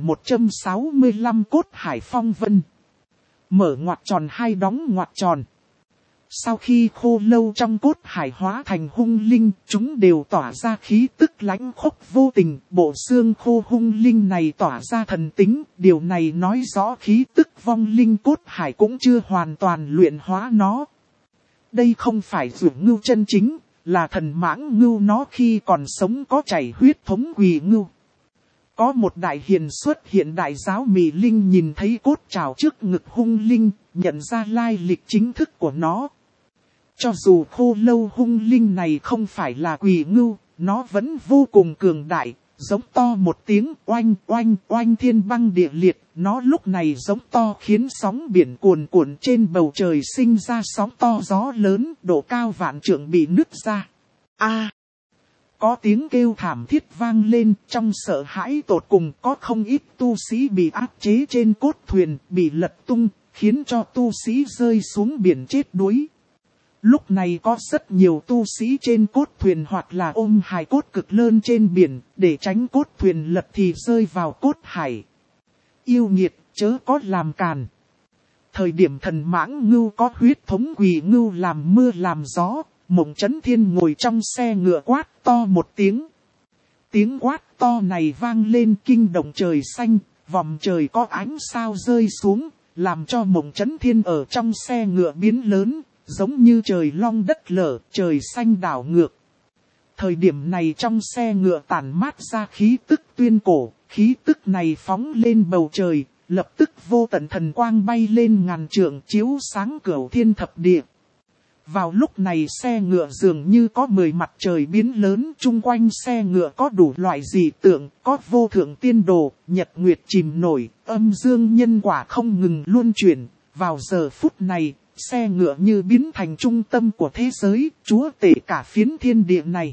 2165 cốt hải phong vân. Mở ngoặc tròn hai đóng ngoặc tròn. Sau khi khô lâu trong cốt hải hóa thành hung linh, chúng đều tỏa ra khí tức lãnh khốc vô tình. Bộ xương khô hung linh này tỏa ra thần tính, điều này nói rõ khí tức vong linh cốt hải cũng chưa hoàn toàn luyện hóa nó. Đây không phải Dụ Ngưu chân chính, là thần mãng ngưu nó khi còn sống có chảy huyết thống Quỳ Ngưu. Có một đại hiền xuất hiện đại giáo Mị Linh nhìn thấy cốt trào trước ngực hung linh, nhận ra lai lịch chính thức của nó. Cho dù khô lâu hung linh này không phải là Quỳ Ngưu, nó vẫn vô cùng cường đại, giống to một tiếng oanh oanh oanh thiên băng địa liệt. Nó lúc này giống to khiến sóng biển cuồn cuộn trên bầu trời sinh ra sóng to gió lớn, độ cao vạn trượng bị nứt ra. Có tiếng kêu thảm thiết vang lên, trong sợ hãi tột cùng có không ít tu sĩ bị áp chế trên cốt thuyền, bị lật tung, khiến cho tu sĩ rơi xuống biển chết đuối. Lúc này có rất nhiều tu sĩ trên cốt thuyền hoặc là ôm hài cốt cực lớn trên biển, để tránh cốt thuyền lật thì rơi vào cốt hải. Yêu nghiệt, chớ có làm càn. Thời điểm thần mãng ngưu có huyết thống Quỳ Ngưu làm mưa làm gió, Mộng Chấn Thiên ngồi trong xe ngựa quát to một tiếng. Tiếng quát to này vang lên kinh động trời xanh, vòm trời có ánh sao rơi xuống, làm cho Mộng Chấn Thiên ở trong xe ngựa biến lớn, giống như trời long đất lở, trời xanh đảo ngược. Thời điểm này trong xe ngựa tản mát ra khí tức tuyên cổ, khí tức này phóng lên bầu trời, lập tức vô tận thần quang bay lên ngàn trượng chiếu sáng cửu thiên thập địa. Vào lúc này xe ngựa dường như có 10 mặt trời biến lớn, chung quanh xe ngựa có đủ loại dị tượng, có vô thượng tiên đồ, nhật nguyệt chìm nổi, âm dương nhân quả không ngừng luân chuyển. Vào giờ phút này, xe ngựa như biến thành trung tâm của thế giới, chúa tể cả phiến thiên địa này.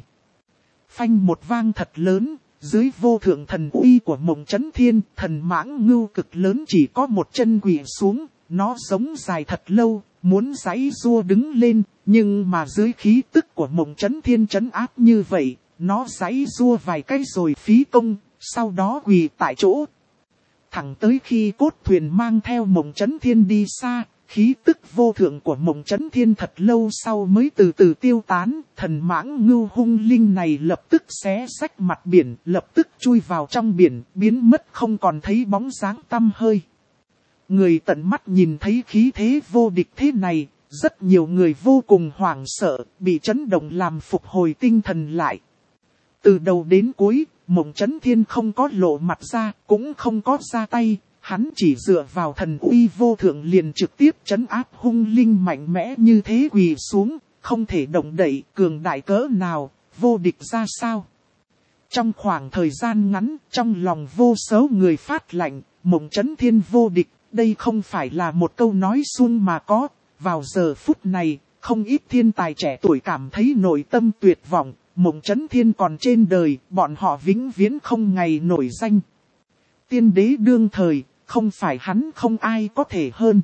Phanh một vang thật lớn, dưới vô thượng thần uy của Mộng Chấn Thiên, thần mãng ngưu cực lớn chỉ có một chân quỳ xuống, nó giống dài thật lâu, muốn giãy giụa đứng lên, nhưng mà dưới khí tức của Mộng Chấn Thiên trấn áp như vậy, nó giãy giụa vài cái rồi phí công, sau đó quỳ tại chỗ. Thẳng tới khi cốt thuyền mang theo Mộng Chấn Thiên đi xa, khí tức vô thượng của Mộng Chấn Thiên thật lâu sau mới từ từ tiêu tán, thần mãng ngưu hung linh này lập tức xé rách mặt biển, lập tức chui vào trong biển, biến mất không còn thấy bóng dáng tăm hơi. Người tận mắt nhìn thấy khí thế vô địch thế này, rất nhiều người vô cùng hoảng sợ, bị chấn động làm phục hồi tinh thần lại. Từ đầu đến cuối, Mộng Chấn Thiên không có lộ mặt ra, cũng không có ra tay. Hắn chỉ dựa vào thần uy vô thượng liền trực tiếp trấn áp hung linh mạnh mẽ như thế quỳ xuống, không thể động đậy, cường đại cỡ nào, vô địch ra sao. Trong khoảng thời gian ngắn, trong lòng vô số người phát lạnh, Mộng Chấn Thiên vô địch, đây không phải là một câu nói suông mà có. Vào giờ phút này, không ít thiên tài trẻ tuổi cảm thấy nội tâm tuyệt vọng, Mộng Chấn Thiên còn trên đời, bọn họ vĩnh viễn không ngày nổi danh. Tiên đế đương thời, không phải hắn không ai có thể hơn.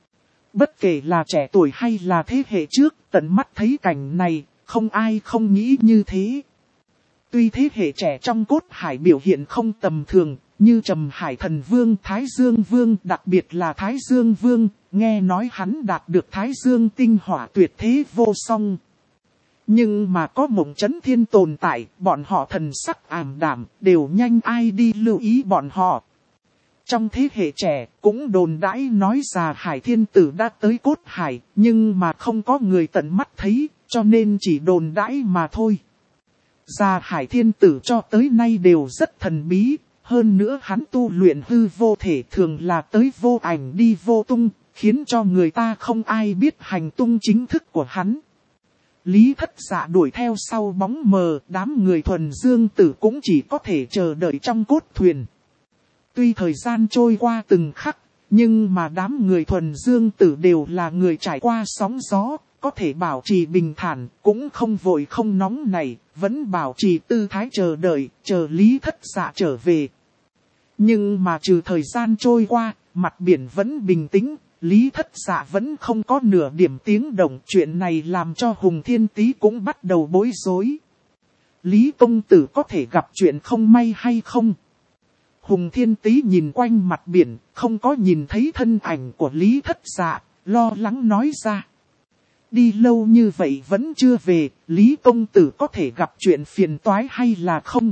Bất kể là trẻ tuổi hay là thế hệ trước, tận mắt thấy cảnh này, không ai không nghĩ như thế. Tuy thế hệ trẻ trong cốt hải biểu hiện không tầm thường, như Trầm Hải Thần Vương, Thái Dương Vương, đặc biệt là Thái Dương Vương, nghe nói hắn đạt được Thái Dương tinh hỏa tuyệt thế vô song. Nhưng mà có Mộng Chấn Thiên tồn tại, bọn họ thần sắc ảm đạm, đều nhanh ai đi lưu ý bọn họ. Trong thế hệ trẻ, cũng đồn đãi nói Già Hải Thiên Tử đã tới cốt hải, nhưng mà không có người tận mắt thấy, cho nên chỉ đồn đãi mà thôi. Già Hải Thiên Tử cho tới nay đều rất thần bí, hơn nữa hắn tu luyện hư vô thể thường là tới vô ảnh đi vô tung, khiến cho người ta không ai biết hành tung chính thức của hắn. Lý Thất Dạ đuổi theo sau bóng mờ, đám người thuần dương tử cũng chỉ có thể chờ đợi trong cốt thuyền. Tuy thời gian trôi qua từng khắc, nhưng mà đám người thuần dương tử đều là người trải qua sóng gió, có thể bảo trì bình thản, cũng không vội không nóng này, vẫn bảo trì tư thái chờ đợi, chờ Lý Thất Dạ trở về. Nhưng mà trừ thời gian trôi qua, mặt biển vẫn bình tĩnh, Lý Thất Dạ vẫn không có nửa điểm tiếng động, chuyện này làm cho Hùng Thiên Tý cũng bắt đầu bối rối. Lý công tử có thể gặp chuyện không may hay không? Hùng Thiên Tý nhìn quanh mặt biển, không có nhìn thấy thân ảnh của Lý Thất Dạ, lo lắng nói ra. Đi lâu như vậy vẫn chưa về, Lý công tử có thể gặp chuyện phiền toái hay là không?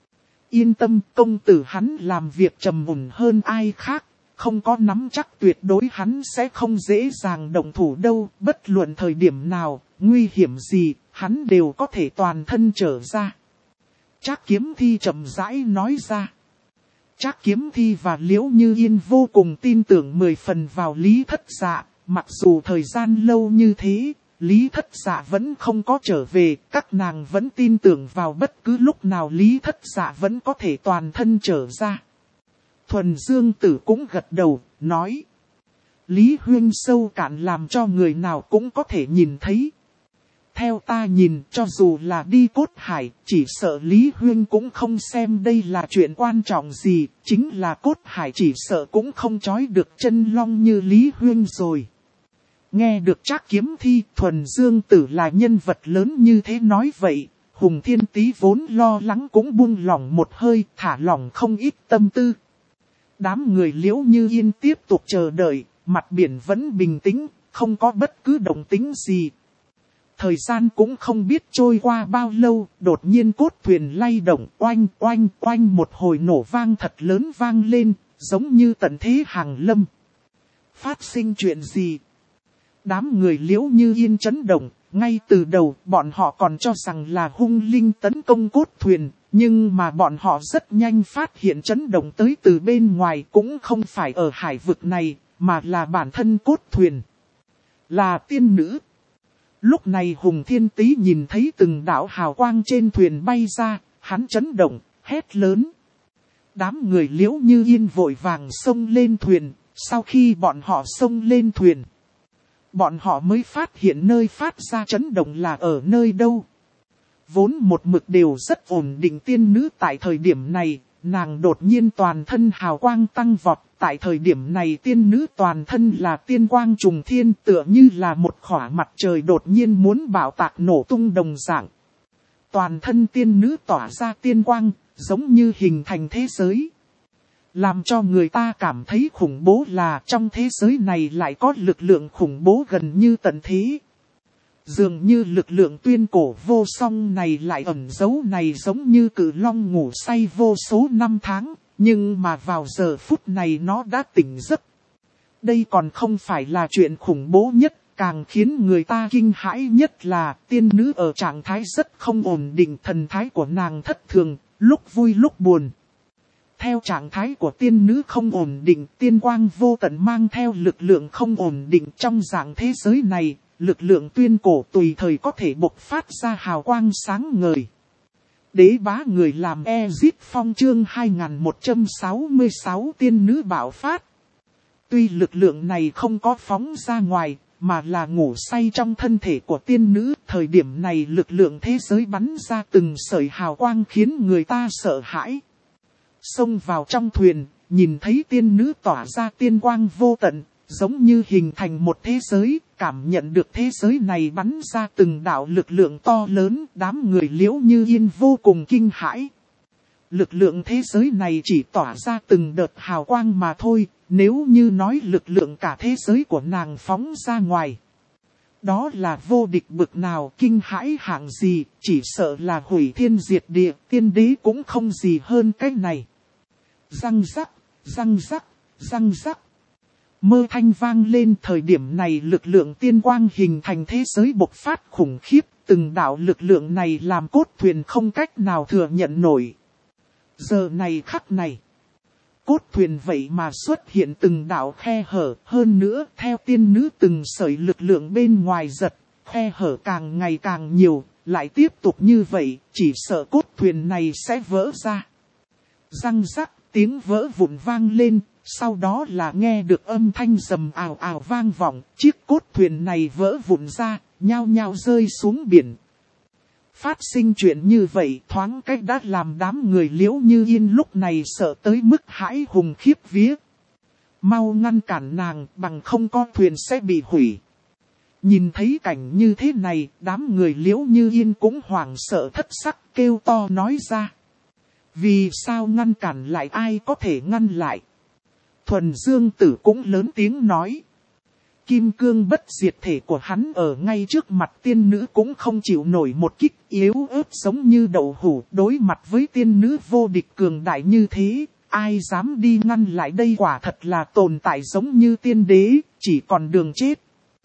Yên tâm, công tử hắn làm việc trầm ổn hơn ai khác, không có nắm chắc tuyệt đối hắn sẽ không dễ dàng động thủ đâu, bất luận thời điểm nào, nguy hiểm gì, hắn đều có thể toàn thân trở ra. Trác Kiếm Thi chậm rãi nói ra. Trác Kiếm Thi và Liễu Như Yên vô cùng tin tưởng 10 phần vào Lý Thất Dạ, mặc dù thời gian lâu như thế, Lý Thất Dạ vẫn không có trở về, các nàng vẫn tin tưởng vào bất cứ lúc nào Lý Thất Dạ vẫn có thể toàn thân trở ra. Thuần Dương Tử cũng gật đầu, nói. Lý Huyên sâu cạn làm cho người nào cũng có thể nhìn thấy. Theo ta nhìn, cho dù là đi cốt hải, chỉ sợ Lý Huyên cũng không xem đây là chuyện quan trọng gì, chính là cốt hải chỉ sợ cũng không trói được chân long như Lý Huyên rồi. Nghe được Trác Kiếm Thi, Thuần Dương Tử là nhân vật lớn như thế nói vậy, Hùng Thiên Tý vốn lo lắng cũng buông lỏng một hơi, thả lỏng không ít tâm tư. Đám người Liễu Như Yên tiếp tục chờ đợi, mặt biển vẫn bình tĩnh, không có bất cứ động tĩnh gì. Thời gian cũng không biết trôi qua bao lâu, đột nhiên cốt thuyền lay động, oanh oanh oanh một hồi nổ vang thật lớn vang lên, giống như tận thế hàng lâm. Phát sinh chuyện gì? Đám người Liễu Như Yên chấn động, ngay từ đầu bọn họ còn cho rằng là hung linh tấn công cốt thuyền, nhưng mà bọn họ rất nhanh phát hiện chấn động tới từ bên ngoài cũng không phải ở hải vực này, mà là bản thân cốt thuyền. Là tiên nữ. Lúc này Hùng Thiên Tý nhìn thấy từng đạo hào quang trên thuyền bay ra, hắn chấn động, hét lớn. Đám người Liễu Như Yên vội vàng xông lên thuyền, sau khi bọn họ xông lên thuyền, bọn họ mới phát hiện nơi phát ra chấn động là ở nơi đâu. Vốn một mực đều rất ổn định tiên nữ tại thời điểm này, nàng đột nhiên toàn thân hào quang tăng vọt. Tại thời điểm này tiên nữ toàn thân là tiên quang trùng thiên, tựa như là một khỏa mặt trời đột nhiên muốn bạo tạc nổ tung đồng dạng. Toàn thân tiên nữ tỏa ra tiên quang, giống như hình thành thế giới. Làm cho người ta cảm thấy khủng bố là trong thế giới này lại có lực lượng khủng bố gần như tận thế. Dường như lực lượng tuyên cổ vô song này lại ẩn giấu này giống như cự long ngủ say vô số năm tháng, nhưng mà vào giờ phút này nó đã tỉnh giấc. Đây còn không phải là chuyện khủng bố nhất, càng khiến người ta kinh hãi nhất là tiên nữ ở trạng thái rất không ổn định, thần thái của nàng thất thường, lúc vui lúc buồn. Theo trạng thái của tiên nữ không ổn định, tiên quang vô tận mang theo lực lượng không ổn định trong dạng thế giới này, lực lượng tuyên cổ tùy thời có thể bộc phát ra hào quang sáng ngời. Đế bá người làm Ezit Phong chương 2166 tiên nữ bạo phát. Tuy lực lượng này không có phóng ra ngoài, mà là ngủ say trong thân thể của tiên nữ, thời điểm này lực lượng thế giới bắn ra từng sợi hào quang khiến người ta sợ hãi. Xông vào trong thuyền, nhìn thấy tiên nữ tỏa ra tiên quang vô tận, giống như hình thành một thế giới, cảm nhận được thế giới này bắn ra từng đạo lực lượng to lớn, đám người Liễu Như Yên vô cùng kinh hãi. Lực lượng thế giới này chỉ tỏa ra từng đợt hào quang mà thôi, nếu như nói lực lượng cả thế giới của nàng phóng ra ngoài. Đó là vô địch bực nào, kinh hãi hạng gì, chỉ sợ là hủy thiên diệt địa, tiên đế cũng không gì hơn cái này. Răng rắc, răng rắc, răng rắc. Mơ thanh vang lên, thời điểm này lực lượng tiên quang hình thành thế giới bộc phát khủng khiếp, từng đạo lực lượng này làm cốt thuyền không cách nào thừa nhận nổi. Giờ này khắc này, cốt thuyền vậy mà xuất hiện từng đạo khe hở, hơn nữa theo tiên nữ từng sợi lực lượng bên ngoài giật, khe hở càng ngày càng nhiều, lại tiếp tục như vậy, chỉ sợ cốt thuyền này sẽ vỡ ra. Răng rắc, tiếng vỡ vụn vang lên. Sau đó là nghe được âm thanh rầm ào ào vang vọng, chiếc cốt thuyền này vỡ vụn ra, nhao nhao rơi xuống biển. Phát sinh chuyện như vậy thoáng cách đã làm đám người Liễu Như Yên lúc này sợ tới mức hãi hùng khiếp vía. Mau ngăn cản nàng, bằng không con thuyền sẽ bị hủy. Nhìn thấy cảnh như thế này, đám người Liễu Như Yên cũng hoảng sợ thất sắc kêu to nói ra. Vì sao ngăn cản lại, ai có thể ngăn lại? Thuần Dương Tử cũng lớn tiếng nói. Kim cương bất diệt thể của hắn ở ngay trước mặt tiên nữ cũng không chịu nổi một kích, yếu ớt giống như đậu hũ, đối mặt với tiên nữ vô địch cường đại như thế, ai dám đi ngăn lại, đây quả thật là tồn tại giống như tiên đế, chỉ còn đường chết.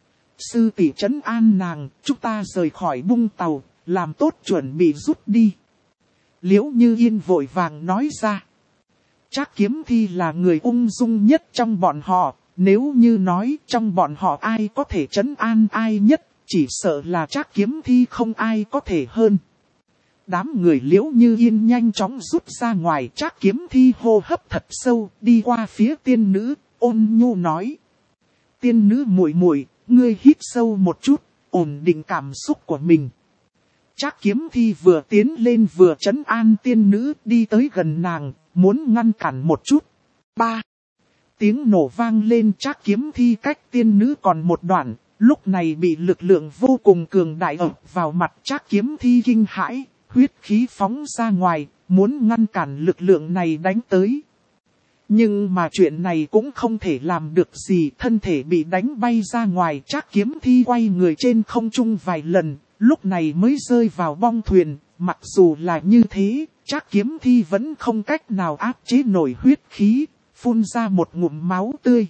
Sư tỷ trấn an nàng, chúng ta rời khỏi bung tàu, làm tốt chuẩn bị rút đi. Liễu Như Yên vội vàng nói ra. Trác Kiếm Thi là người ung dung nhất trong bọn họ, nếu như nói trong bọn họ ai có thể trấn an ai nhất, chỉ sợ là Trác Kiếm Thi không ai có thể hơn. Đám người Liễu Như Yên nhanh chóng rút ra ngoài, Trác Kiếm Thi hô hấp thật sâu, đi qua phía tiên nữ, ôn nhu nói. Tiên nữ muội muội, ngươi hít sâu một chút, ổn định cảm xúc của mình. Trác Kiếm Thi vừa tiến lên vừa trấn an tiên nữ, đi tới gần nàng, muốn ngăn cản một chút. 3. Tiếng nổ vang lên, Trác Kiếm Thi cách tiên nữ còn một đoạn, lúc này bị lực lượng vô cùng cường đại ập vào mặt. Trác Kiếm Thi kinh hãi, huyết khí phóng ra ngoài, muốn ngăn cản lực lượng này đánh tới. Nhưng mà chuyện này cũng không thể làm được gì, thân thể bị đánh bay ra ngoài. Trác Kiếm Thi quay người trên không trung vài lần, lúc này mới rơi vào bong thuyền. Mặc dù là như thế, Trác Kiếm Thi vẫn không cách nào áp chế nổi huyết khí, phun ra một ngụm máu tươi.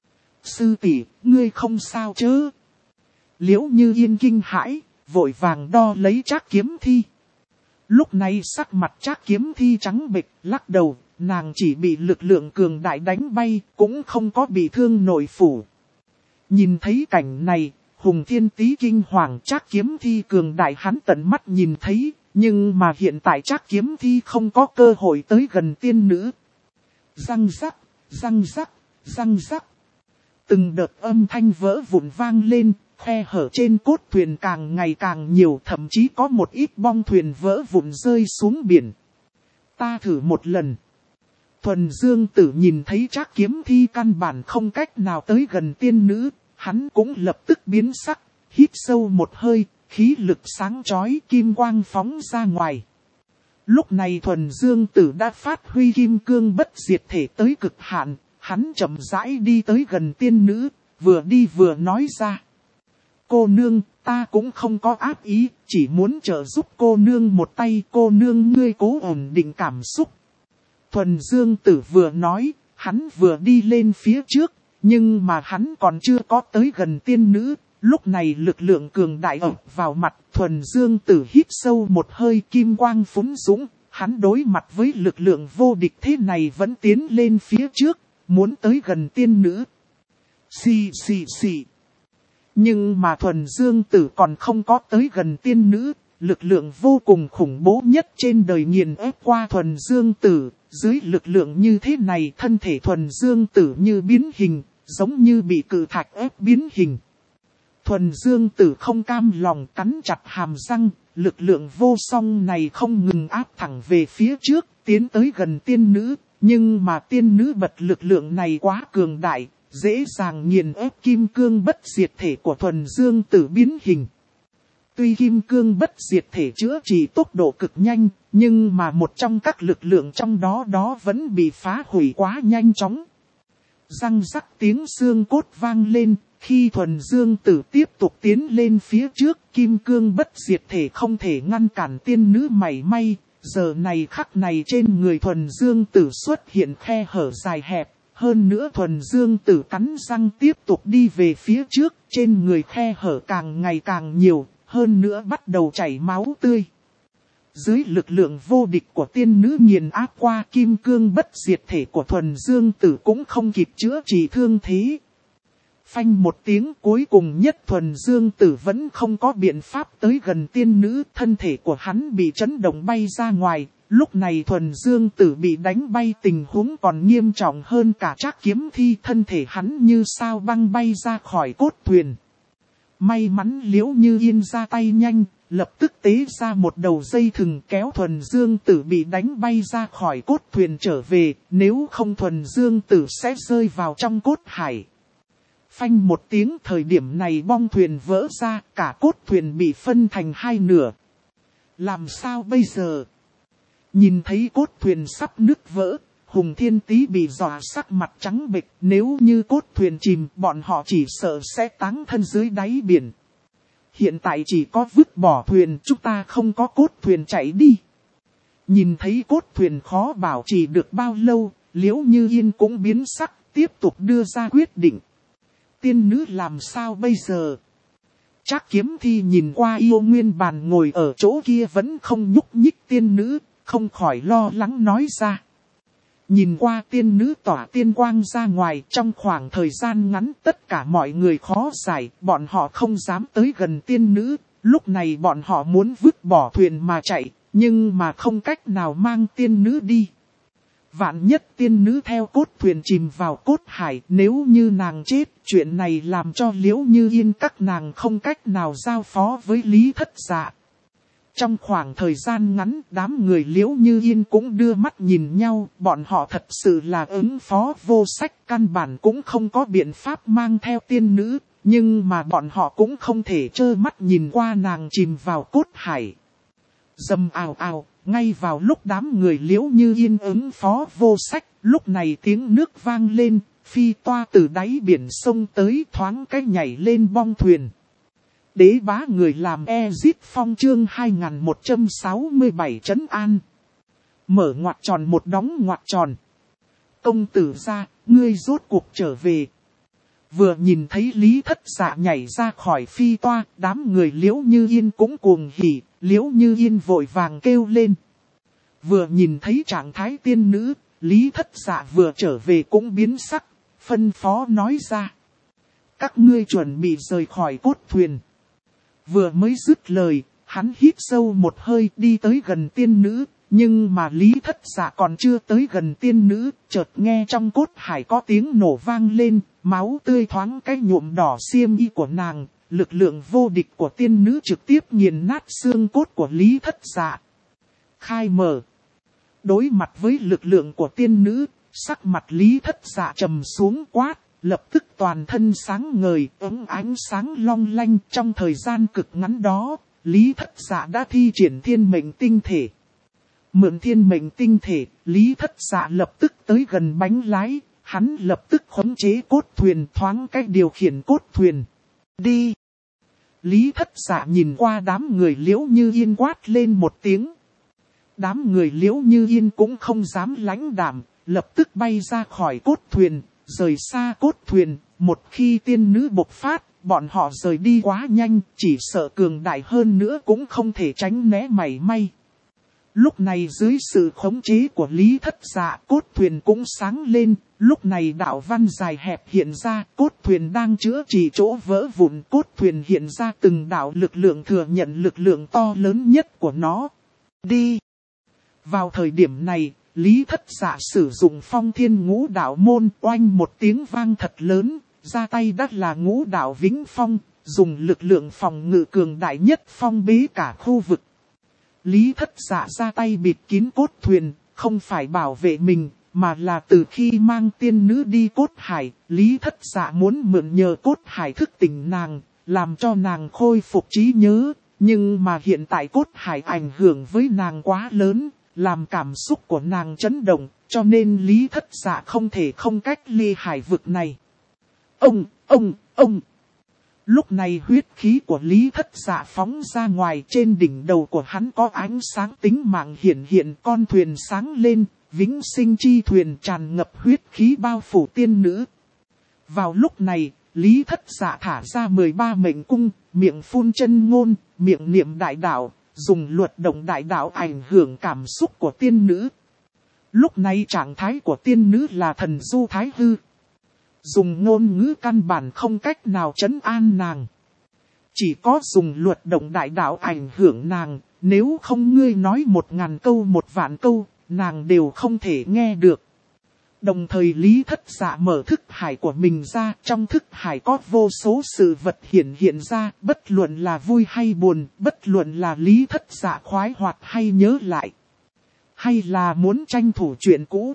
Sư tỷ, ngươi không sao chứ? Liễu Như Yên kinh hãi, vội vàng đo lấy Trác Kiếm Thi. Lúc này sắc mặt Trác Kiếm Thi trắng bệch, lắc đầu, nàng chỉ bị lực lượng cường đại đánh bay, cũng không có bị thương nội phủ. Nhìn thấy cảnh này, Hùng Thiên Tý kinh hoàng. Trác Kiếm Thi cường đại hắn tận mắt nhìn thấy, nhưng mà hiện tại Trác Kiếm Thi không có cơ hội tới gần tiên nữ. Răng rắc, răng rắc, răng rắc. Từng đợt âm thanh vỡ vụn vang lên, khe hở trên cốt thuyền càng ngày càng nhiều, thậm chí có một ít bong thuyền vỡ vụn rơi xuống biển. Ta thử một lần. Thuần Dương Tử nhìn thấy Trác Kiếm Thi căn bản không cách nào tới gần tiên nữ, hắn cũng lập tức biến sắc, hít sâu một hơi, khí lực sáng chói, kim quang phóng ra ngoài. Lúc này Thuần Dương Tử đã phát huy kim cương bất diệt thể tới cực hạn, hắn chậm rãi đi tới gần tiên nữ, vừa đi vừa nói ra. Cô nương, ta cũng không có ác ý, chỉ muốn trợ giúp cô nương một tay, cô nương ngươi cố ổn định cảm xúc. Thuần Dương Tử vừa nói, hắn vừa đi lên phía trước, nhưng mà hắn còn chưa có tới gần tiên nữ. Lúc này lực lượng cường đại ập vào mặt, Thuần Dương Tử hít sâu một hơi, kim quang phúng dũng, hắn đối mặt với lực lượng vô địch thế này vẫn tiến lên phía trước, muốn tới gần tiên nữ. Xì xì xì. Nhưng mà Thuần Dương Tử còn không có tới gần tiên nữ, lực lượng vô cùng khủng bố nhất trên đời nghiền ép qua Thuần Dương Tử. Dưới lực lượng như thế này, thân thể Thuần Dương Tử như biến hình, giống như bị cự thạch ép biến hình. Thuần Dương Tử không cam lòng, cắn chặt hàm răng, lực lượng vô song này không ngừng áp thẳng về phía trước, tiến tới gần tiên nữ. Nhưng mà tiên nữ bật lực lượng này quá cường đại, dễ dàng nghiền ép kim cương bất diệt thể của Thuần Dương Tử biến hình. Tuy kim cương bất diệt thể chữa trị tốc độ cực nhanh, nhưng mà một trong các lực lượng trong đó vẫn bị phá hủy quá nhanh chóng. Răng rắc tiếng xương cốt vang lên, khi Thuần Dương Tử tiếp tục tiến lên phía trước, kim cương bất diệt thể không thể ngăn cản tiên nữ mảy may. Giờ này khắc này trên người Thuần Dương Tử xuất hiện khe hở dài hẹp, hơn nữa Thuần Dương Tử cắn răng tiếp tục đi về phía trước, trên người khe hở càng ngày càng nhiều, hơn nữa bắt đầu chảy máu tươi. Dưới lực lượng vô địch của tiên nữ nghiền áp qua, kim cương bất diệt thể của Thuần Dương Tử cũng không kịp chữa trị thương thế. Phanh một tiếng, cuối cùng nhất Thuần Dương Tử vẫn không có biện pháp tới gần tiên nữ, thân thể của hắn bị chấn động bay ra ngoài. Lúc này Thuần Dương Tử bị đánh bay, tình huống còn nghiêm trọng hơn cả Trác Kiếm Thi, thân thể hắn như sao băng bay ra khỏi cốt thuyền. May mắn Liễu Như Yên ra tay nhanh, lập tức tế ra một đầu dây thừng kéo Thuần Dương Tử bị đánh bay ra khỏi cốt thuyền trở về, nếu không Thuần Dương Tử sẽ rơi vào trong cốt hải. Phanh một tiếng, thời điểm này bong thuyền vỡ ra, cả cốt thuyền bị phân thành hai nửa. Làm sao bây giờ? Nhìn thấy cốt thuyền sắp nứt vỡ, Hùng Thiên Tý bị dọa sắc mặt trắng bệch, nếu như cốt thuyền chìm, bọn họ chỉ sợ sẽ táng thân dưới đáy biển. Hiện tại chỉ có vứt bỏ thuyền, chúng ta không có cốt thuyền chạy đi. Nhìn thấy cốt thuyền khó bảo trì được bao lâu, Liễu Như Yên cũng biến sắc, tiếp tục đưa ra quyết định. Tiên nữ làm sao bây giờ? Trác Kiếm Thi nhìn qua yêu nguyên bàn ngồi ở chỗ kia vẫn không nhúc nhích tiên nữ, không khỏi lo lắng nói ra. Nhìn qua tiên nữ tỏa tiên quang ra ngoài, trong khoảng thời gian ngắn tất cả mọi người khó giải, bọn họ không dám tới gần tiên nữ. Lúc này bọn họ muốn vứt bỏ thuyền mà chạy, nhưng mà không cách nào mang tiên nữ đi. Vạn nhất tiên nữ theo cốt thuyền chìm vào cốt hải, nếu như nàng chết, chuyện này làm cho Liễu Như Yên các nàng không cách nào giao phó với Lý Thất Dạ. Trong khoảng thời gian ngắn, đám người Liễu Như Yên cũng đưa mắt nhìn nhau, bọn họ thật sự là ứng phó vô sách, căn bản cũng không có biện pháp mang theo tiên nữ, nhưng mà bọn họ cũng không thể trơ mắt nhìn qua nàng chìm vào cốt hải. Rầm ào ào, ngay vào lúc đám người Liễu Như Yên ứng phó vô sách, lúc này tiếng nước vang lên, phi toa từ đáy biển sông tới thoáng cái nhảy lên bong thuyền. Đế bá người làm Ezit Phong chương 2167 trấn an. Mở ngoặc tròn một đóng ngoặc tròn. Công tử gia, ngươi rốt cuộc trở về. Vừa nhìn thấy Lý Thất Dạ nhảy ra khỏi phi toa, đám người Liễu Như Yên cũng cuồng hỉ, Liễu Như Yên vội vàng kêu lên. Vừa nhìn thấy trạng thái tiên nữ, Lý Thất Dạ vừa trở về cũng biến sắc, phân phó nói ra. Các ngươi chuẩn bị rời khỏi cốt thuyền. Vừa mới dứt lời, hắn hít sâu một hơi đi tới gần tiên nữ, nhưng mà Lý Thất Dạ còn chưa tới gần tiên nữ, chợt nghe trong cốt hải có tiếng nổ vang lên, máu tươi thoáng cái nhuộm đỏ xiêm y của nàng, lực lượng vô địch của tiên nữ trực tiếp nghiền nát xương cốt của Lý Thất Dạ. Khai mở. Đối mặt với lực lượng của tiên nữ, sắc mặt Lý Thất Dạ trầm xuống quát, lập tức toàn thân sáng ngời, ánh sáng long lanh. Trong thời gian cực ngắn đó, Lý Thất Dạ đã thi triển thiên mệnh tinh thể. Mượn thiên mệnh tinh thể, Lý Thất Dạ lập tức tới gần bánh lái, hắn lập tức khống chế cốt thuyền thoáng cách điều khiển cốt thuyền. Đi! Lý Thất Dạ nhìn qua đám người Liễu Như Yên quát lên một tiếng. Đám người Liễu Như Yên cũng không dám lãnh đạm, lập tức bay ra khỏi cốt thuyền, rời xa cốt thuyền. Một khi tiên nữ bộc phát, bọn họ rời đi quá nhanh, chỉ sợ cường đại hơn nữa cũng không thể tránh né mảy may. Lúc này dưới sự khống chế của Lý Thất Dạ, cốt thuyền cũng sáng lên. Lúc này đạo văn dài hẹp hiện ra, cốt thuyền đang chữa trị chỗ vỡ vụn. Cốt thuyền hiện ra từng đạo lực lượng thừa nhận lực lượng to lớn nhất của nó. Đi! Vào thời điểm này, Lý Thất Dạ sử dụng Phong Thiên Ngũ Đạo môn, oanh một tiếng vang thật lớn, ra tay đắt là Ngũ Đạo Vĩnh Phong, dùng lực lượng phòng ngự cường đại nhất phong bế cả khu vực. Lý Thất Dạ ra tay bịt kín cốt thuyền, không phải bảo vệ mình, mà là từ khi mang tiên nữ đi cốt hải, Lý Thất Dạ muốn mượn nhờ cốt hải thức tỉnh nàng, làm cho nàng khôi phục trí nhớ, nhưng mà hiện tại cốt hải ảnh hưởng với nàng quá lớn, làm cảm xúc của nàng chấn động, cho nên Lý Thất Dạ không thể không cách ly hải vực này. Ông! Lúc này huyết khí của Lý Thất Dạ phóng ra ngoài, trên đỉnh đầu của hắn có ánh sáng tính mạng hiện con thuyền sáng lên, vĩnh sinh chi thuyền tràn ngập huyết khí bao phủ tiên nữ. Vào lúc này, Lý Thất Dạ thả ra 13 mệnh cung, miệng phun chân ngôn, miệng niệm đại đạo, dùng luật động đại đạo ảnh hưởng cảm xúc của tiên nữ. Lúc này trạng thái của tiên nữ là thần du thái hư. Dùng ngôn ngữ căn bản không cách nào trấn an nàng. Chỉ có dùng luật động đại đạo ảnh hưởng nàng, nếu không ngươi nói 1000 câu 1.000 câu, nàng đều không thể nghe được. Đồng thời Lý Thất Dạ mở thức hải của mình ra, trong thức hải có vô số sự vật hiện ra, bất luận là vui hay buồn, bất luận là Lý Thất Dạ khoái hoạt hay nhớ lại, hay là muốn tranh thủ chuyện cũ.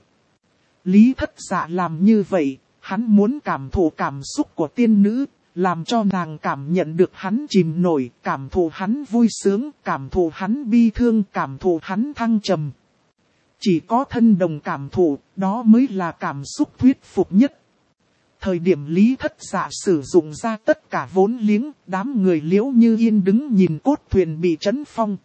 Lý Thất Dạ làm như vậy, hắn muốn cảm thụ cảm xúc của tiên nữ, làm cho nàng cảm nhận được hắn chìm nổi, cảm thụ hắn vui sướng, cảm thụ hắn bi thương, cảm thụ hắn thăng trầm. Chỉ có thân đồng cảm thụ, đó mới là cảm xúc thuyết phục nhất. Thời điểm Lý Thất Dạ sử dụng ra tất cả vốn liếng, đám người Liễu Như Yên đứng nhìn cốt thuyền bị chấn phong.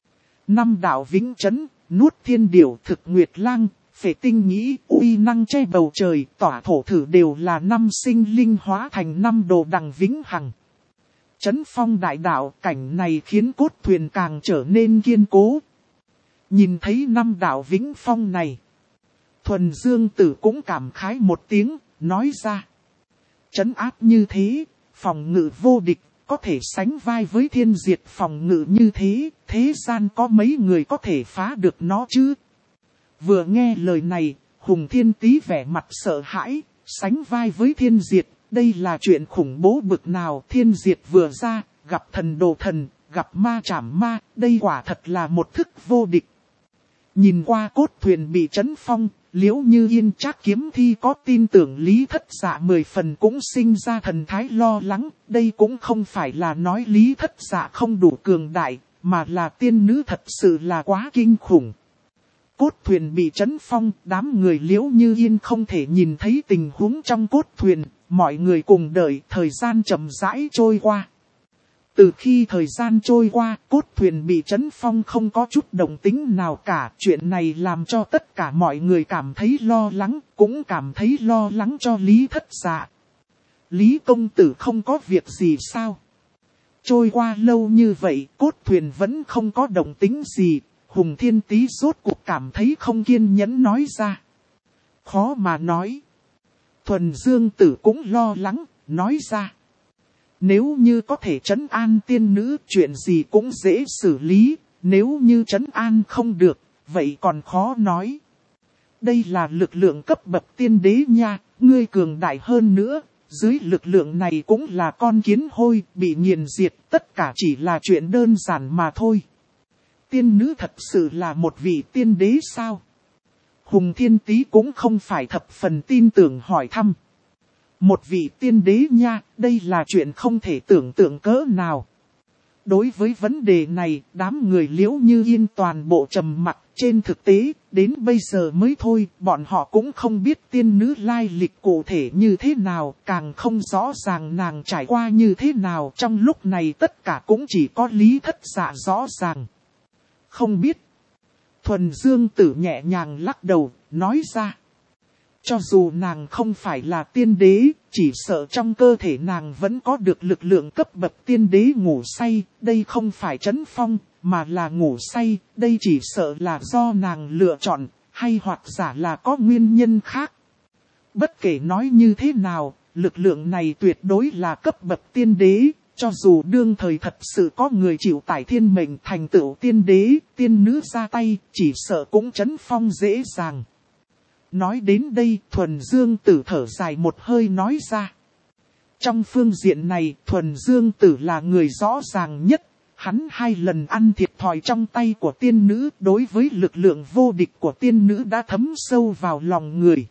5 đạo vĩnh chấn, nuốt thiên điểu, thực nguyệt lang, phệ tinh nhĩ, uy năng che bầu trời, tỏa thổ thử đều là 5 sinh linh hóa thành 5 đồ đằng vĩnh hằng. Chấn phong đại đạo, cảnh này khiến cốt thuyền càng trở nên kiên cố. Nhìn thấy 5 đạo vĩnh phong này, Thuần Dương Tử cũng cảm khái một tiếng, nói ra. Trấn áp như thế, phòng ngự vô địch, có thể sánh vai với thiên diệt phòng ngự như thế, thế gian có mấy người có thể phá được nó chứ? Vừa nghe lời này, Hùng Thiên Tý vẻ mặt sợ hãi, sánh vai với thiên diệt, đây là chuyện khủng bố bực nào. Thiên diệt vừa ra, gặp thần đồ thần, gặp ma trảm ma, đây quả thật là một thức vô địch. Nhìn qua cốt thuyền bị chấn phong, Liễu Như Yên Trác Kiếm Thi có tin tưởng Lý Thất Dạ 10 phần cũng sinh ra thần thái lo lắng. Đây cũng không phải là nói Lý Thất Dạ không đủ cường đại, mà là tiên nữ thật sự là quá kinh khủng. Cốt thuyền bị chấn phong, đám người Liễu Như Yên không thể nhìn thấy tình huống trong cốt thuyền, mọi người cùng đợi thời gian chậm rãi trôi qua. Từ khi thời gian trôi qua, cốt thuyền bị chấn phong không có chút động tĩnh nào cả. Chuyện này làm cho tất cả mọi người cảm thấy lo lắng, cũng cảm thấy lo lắng cho Lý Thất Dạ. Lý công tử không có việc gì sao? Trôi qua lâu như vậy, cốt thuyền vẫn không có động tĩnh gì. Hùng Thiên Tý rốt cuộc cảm thấy không kiên nhẫn nói ra. Khó mà nói. Thuần Dương Tử cũng lo lắng, nói ra. Nếu như có thể trấn an tiên nữ, chuyện gì cũng dễ xử lý. Nếu như trấn an không được, vậy còn khó nói. Đây là lực lượng cấp bậc tiên đế nha, ngươi cường đại hơn nữa. Dưới lực lượng này cũng là con kiến hôi, bị nghiền diệt, tất cả chỉ là chuyện đơn giản mà thôi. Tiên nữ thật sự là một vị tiên đế sao? Hùng Thiên Tý cũng không phải thập phần tin tưởng hỏi thăm. Một vị tiên đế nha, đây là chuyện không thể tưởng tượng cỡ nào. Đối với vấn đề này, đám người Liễu Như Yên toàn bộ trầm mặc. Trên thực tế, đến bây giờ mới thôi, bọn họ cũng không biết tiên nữ lai lịch cụ thể như thế nào, càng không rõ ràng nàng trải qua như thế nào. Trong lúc này tất cả cũng chỉ có Lý Thất Dạ rõ ràng. Không biết. Thuần Dương Tử nhẹ nhàng lắc đầu, nói ra. Cho dù nàng không phải là tiên đế, chỉ sợ trong cơ thể nàng vẫn có được lực lượng cấp bậc tiên đế ngủ say. Đây không phải trấn phong, mà là ngủ say. Đây chỉ sợ là do nàng lựa chọn, hay hoặc giả là có nguyên nhân khác. Bất kể nói như thế nào, lực lượng này tuyệt đối là cấp bậc tiên đế. Cho dù đương thời thật sự có người chịu tải thiên mệnh thành tựu tiên đế, tiên nữ ra tay, chỉ sợ cũng trấn phong dễ dàng. Nói đến đây, Thuần Dương Tử thở dài một hơi nói ra. Trong phương diện này, Thuần Dương Tử là người rõ ràng nhất. Hắn 2 lần ăn thiệt thòi trong tay của tiên nữ, đối với lực lượng vô địch của tiên nữ đã thấm sâu vào lòng người.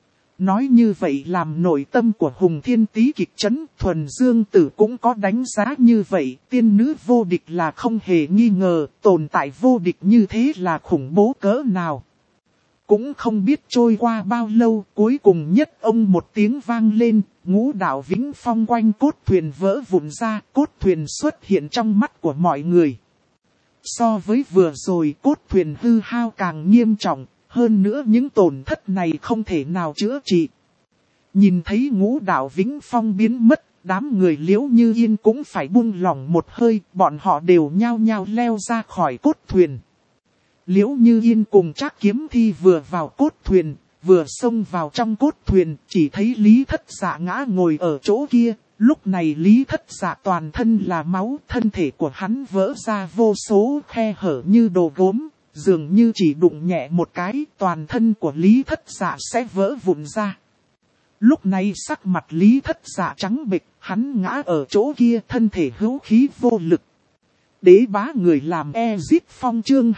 Nói như vậy làm nội tâm của Hùng Thiên Tý kịch chấn, Thuần Dương Tử cũng có đánh giá như vậy, tiên nữ vô địch là không hề nghi ngờ, tồn tại vô địch như thế là khủng bố cỡ nào. Cũng không biết trôi qua bao lâu, cuối cùng nhất ông một tiếng vang lên, ngũ đạo vĩnh phong quanh cốt thuyền vỡ vụn ra, cốt thuyền xuất hiện trong mắt của mọi người. So với vừa rồi cốt thuyền hư hao càng nghiêm trọng. Hơn nữa những tổn thất này không thể nào chữa trị. Nhìn thấy ngũ đạo vĩnh phong biến mất, đám người Liễu Như Yên cũng phải buông lỏng một hơi, bọn họ đều nhao nhao leo ra khỏi cốt thuyền. Liễu Như Yên cùng Trác Kiếm Thi vừa vào cốt thuyền, vừa xông vào trong cốt thuyền, chỉ thấy Lý Thất Dạ ngã ngồi ở chỗ kia. Lúc này Lý Thất Dạ toàn thân là máu, thân thể của hắn vỡ ra vô số khe hở như đồ gốm. Dường như chỉ đụng nhẹ một cái, toàn thân của Lý Thất Dạ sẽ vỡ vụn ra. Lúc này sắc mặt Lý Thất Dạ trắng bệch, hắn ngã ở chỗ kia, thân thể hữu khí vô lực. Đế bá người làm Ezit Phong chương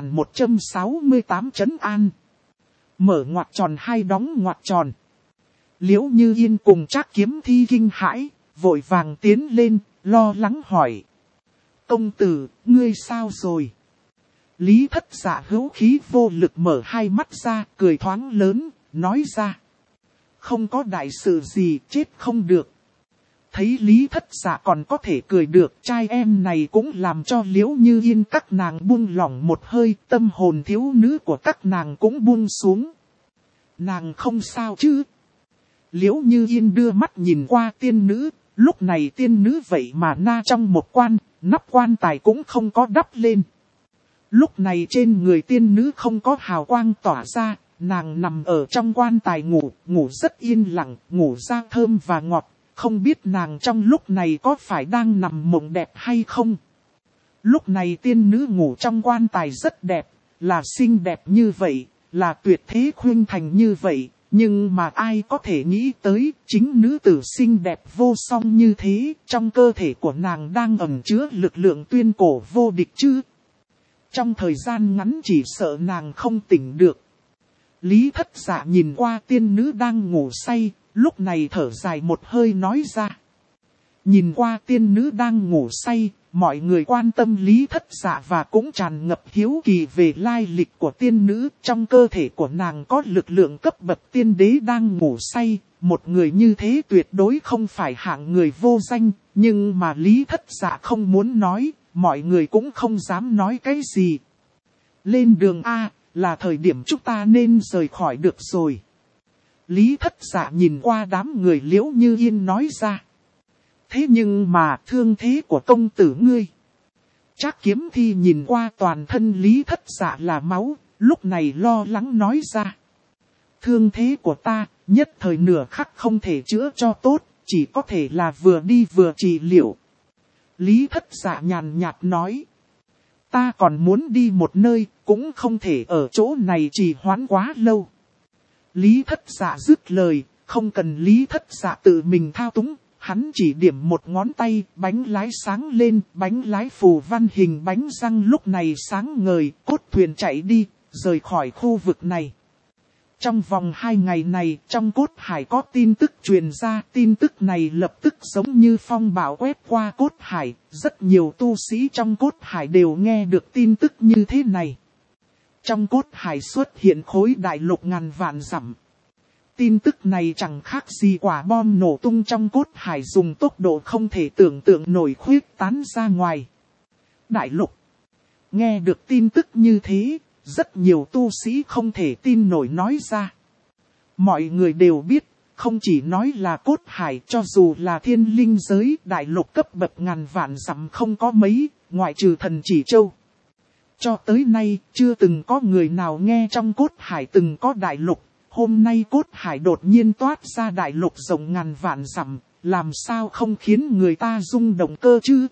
2168 trấn an. Mở ngoặc tròn hai đóng ngoặc tròn. Liễu Như Yên cùng Trác Kiếm Thi kinh hãi, vội vàng tiến lên, lo lắng hỏi. Công tử, ngươi sao rồi? Lý Thất Dạ hữu khí vô lực mở hai mắt ra, cười thoáng lớn, nói ra. Không có đại sự gì, chết không được. Thấy Lý Thất Dạ còn có thể cười được, trai em này cũng làm cho Liễu Như Yên các nàng buông lỏng một hơi, tâm hồn thiếu nữ của các nàng cũng buông xuống. Nàng không sao chứ? Liễu Như Yên đưa mắt nhìn qua tiên nữ, lúc này tiên nữ vậy mà na trong một quan, nắp quan tài cũng không có đắp lên. Lúc này trên người tiên nữ không có hào quang tỏa ra, nàng nằm ở trong quan tài ngủ, ngủ rất yên lặng, ngủ ra thơm và ngọt, không biết nàng trong lúc này có phải đang nằm mộng đẹp hay không. Lúc này tiên nữ ngủ trong quan tài rất đẹp, là xinh đẹp như vậy, là tuyệt thế khuynh thành như vậy, nhưng mà ai có thể nghĩ tới chính nữ tử xinh đẹp vô song như thế, trong cơ thể của nàng đang ẩn chứa lực lượng tuyên cổ vô địch chứ. Trong thời gian ngắn chỉ sợ nàng không tỉnh được. Lý Thất Dạ nhìn qua tiên nữ đang ngủ say, lúc này thở dài một hơi nói ra. Nhìn qua tiên nữ đang ngủ say, mọi người quan tâm Lý Thất Dạ và cũng tràn ngập hiếu kỳ về lai lịch của tiên nữ. Trong cơ thể của nàng có lực lượng cấp bậc tiên đế đang ngủ say, một người như thế tuyệt đối không phải hạng người vô danh, Nhưng mà Lý Thất Dạ không muốn nói, mọi người cũng không dám nói cái gì. Lên đường A, là thời điểm chúng ta nên rời khỏi được rồi. Lý Thất Dạ nhìn qua đám người Liễu Như Yên nói ra. Thế nhưng mà thương thế của công tử ngươi. Trác Kiếm Thi nhìn qua toàn thân Lý Thất Dạ là máu, lúc này lo lắng nói ra. Thương thế của ta, nhất thời nửa khắc không thể chữa cho tốt, chỉ có thể là vừa đi vừa trị liệu. Lý Thất Dạ nhàn nhạt nói. Ta còn muốn đi một nơi, cũng không thể ở chỗ này trì hoãn quá lâu. Lý Thất Dạ dứt lời, không cần Lý Thất Dạ tự mình thao túng, hắn chỉ điểm một ngón tay, bánh lái sáng lên, bánh lái phù văn hình bánh răng lúc này sáng ngời, cốt thuyền chạy đi, rời khỏi khu vực này. Trong vòng 2 ngày này, trong cốt hải có tin tức truyền ra, tin tức này lập tức giống như phong bão quét qua cốt hải, rất nhiều tu sĩ trong cốt hải đều nghe được tin tức như thế này. Trong cốt hải xuất hiện khối đại lục ngàn vạn dặm. Tin tức này chẳng khác gì quả bom nổ tung trong cốt hải dùng tốc độ không thể tưởng tượng nổi khuyết tán ra ngoài. Đại lục. Nghe được tin tức như thế, rất nhiều tu sĩ không thể tin nổi nói ra. Mọi người đều biết, không chỉ nói là cốt hải, cho dù là thiên linh giới, đại lục cấp bậc ngàn vạn dặm không có mấy, ngoại trừ Thần Chỉ Châu. Cho tới nay, chưa từng có người nào nghe trong cốt hải từng có đại lục. Hôm nay cốt hải đột nhiên toát ra đại lục rộng ngàn vạn dặm, làm sao không khiến người ta rung động cơ chứ?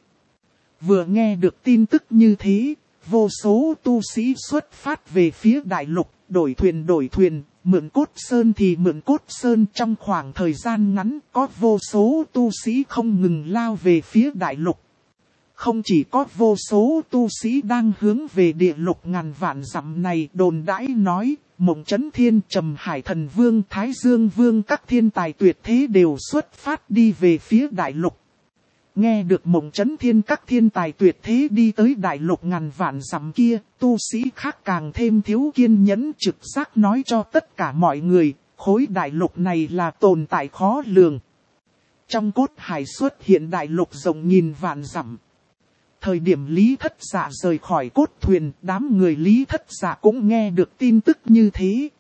Vừa nghe được tin tức như thế, vô số tu sĩ xuất phát về phía đại lục, đổi thuyền, mượn cốt sơn thì mượn cốt sơn. Trong khoảng thời gian ngắn, có vô số tu sĩ không ngừng lao về phía đại lục. Không chỉ có vô số tu sĩ đang hướng về địa lục ngàn vạn dặm này, đồn đãi nói, Mộng Chấn Thiên, Trầm Hải Thần Vương, Thái Dương Vương các thiên tài tuyệt thế đều xuất phát đi về phía đại lục. Nghe được Mộng Chấn Thiên các thiên tài tuyệt thế đi tới đại lục ngàn vạn dặm kia, tu sĩ khác càng thêm thiếu kiên nhẫn trực giác nói cho tất cả mọi người, khối đại lục này là tồn tại khó lường. Trong cốt hải xuất hiện đại lục rộng nghìn vạn dặm. Thời điểm Lý Thất Dạ rời khỏi cốt thuyền, đám người Lý Thất Dạ cũng nghe được tin tức như thế.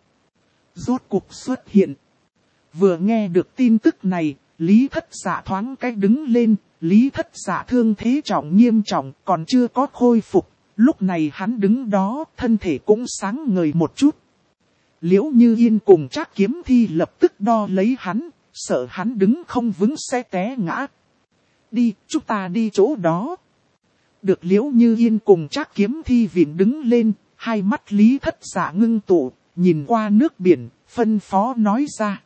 Rốt cục xuất hiện. Vừa nghe được tin tức này, Lý Thất Dạ thoáng cái đứng lên, Lý Thất Dạ thương thế nghiêm trọng, còn chưa có khôi phục. Lúc này hắn đứng đó, thân thể cũng sáng ngời một chút. Liễu Như Yên cùng Trác Kiếm Thi lập tức đo lấy hắn, sợ hắn đứng không vững sẽ té ngã. Đi, chúng ta đi chỗ đó. Được Liễu Như Yên cùng Trác Kiếm Thi vịn đứng lên, hai mắt Lý Thất Dạ ngưng tụ, nhìn qua nước biển, phân phó nói ra.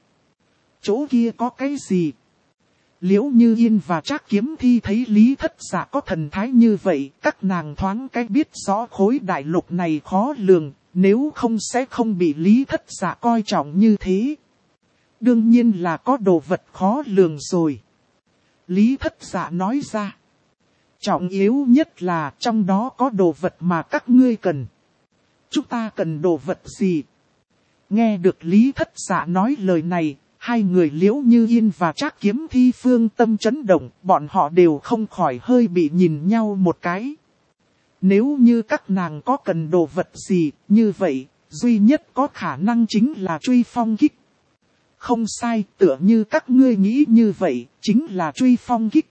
Chỗ kia có cái gì? Liễu Như Yên và Trác Kiếm Thi thấy Lý Thất Dạ có thần thái như vậy, các nàng thoáng cái biết rõ khối đại lục này khó lường, nếu không sẽ không bị Lý Thất Dạ coi trọng như thế. Đương nhiên là có đồ vật khó lường rồi. Lý Thất Dạ nói ra. Trọng yếu nhất là trong đó có đồ vật mà các ngươi cần. Chúng ta cần đồ vật gì? Nghe được Lý Thất Dạ nói lời này, hai người Liễu Như Yên và Trác Kiếm Thi phương tâm chấn động, bọn họ đều không khỏi hơi bị nhìn nhau một cái. Nếu như các nàng có cần đồ vật gì, như vậy, duy nhất có khả năng chính là truy phong kích. Không sai, tựa như các ngươi nghĩ như vậy, chính là truy phong kích.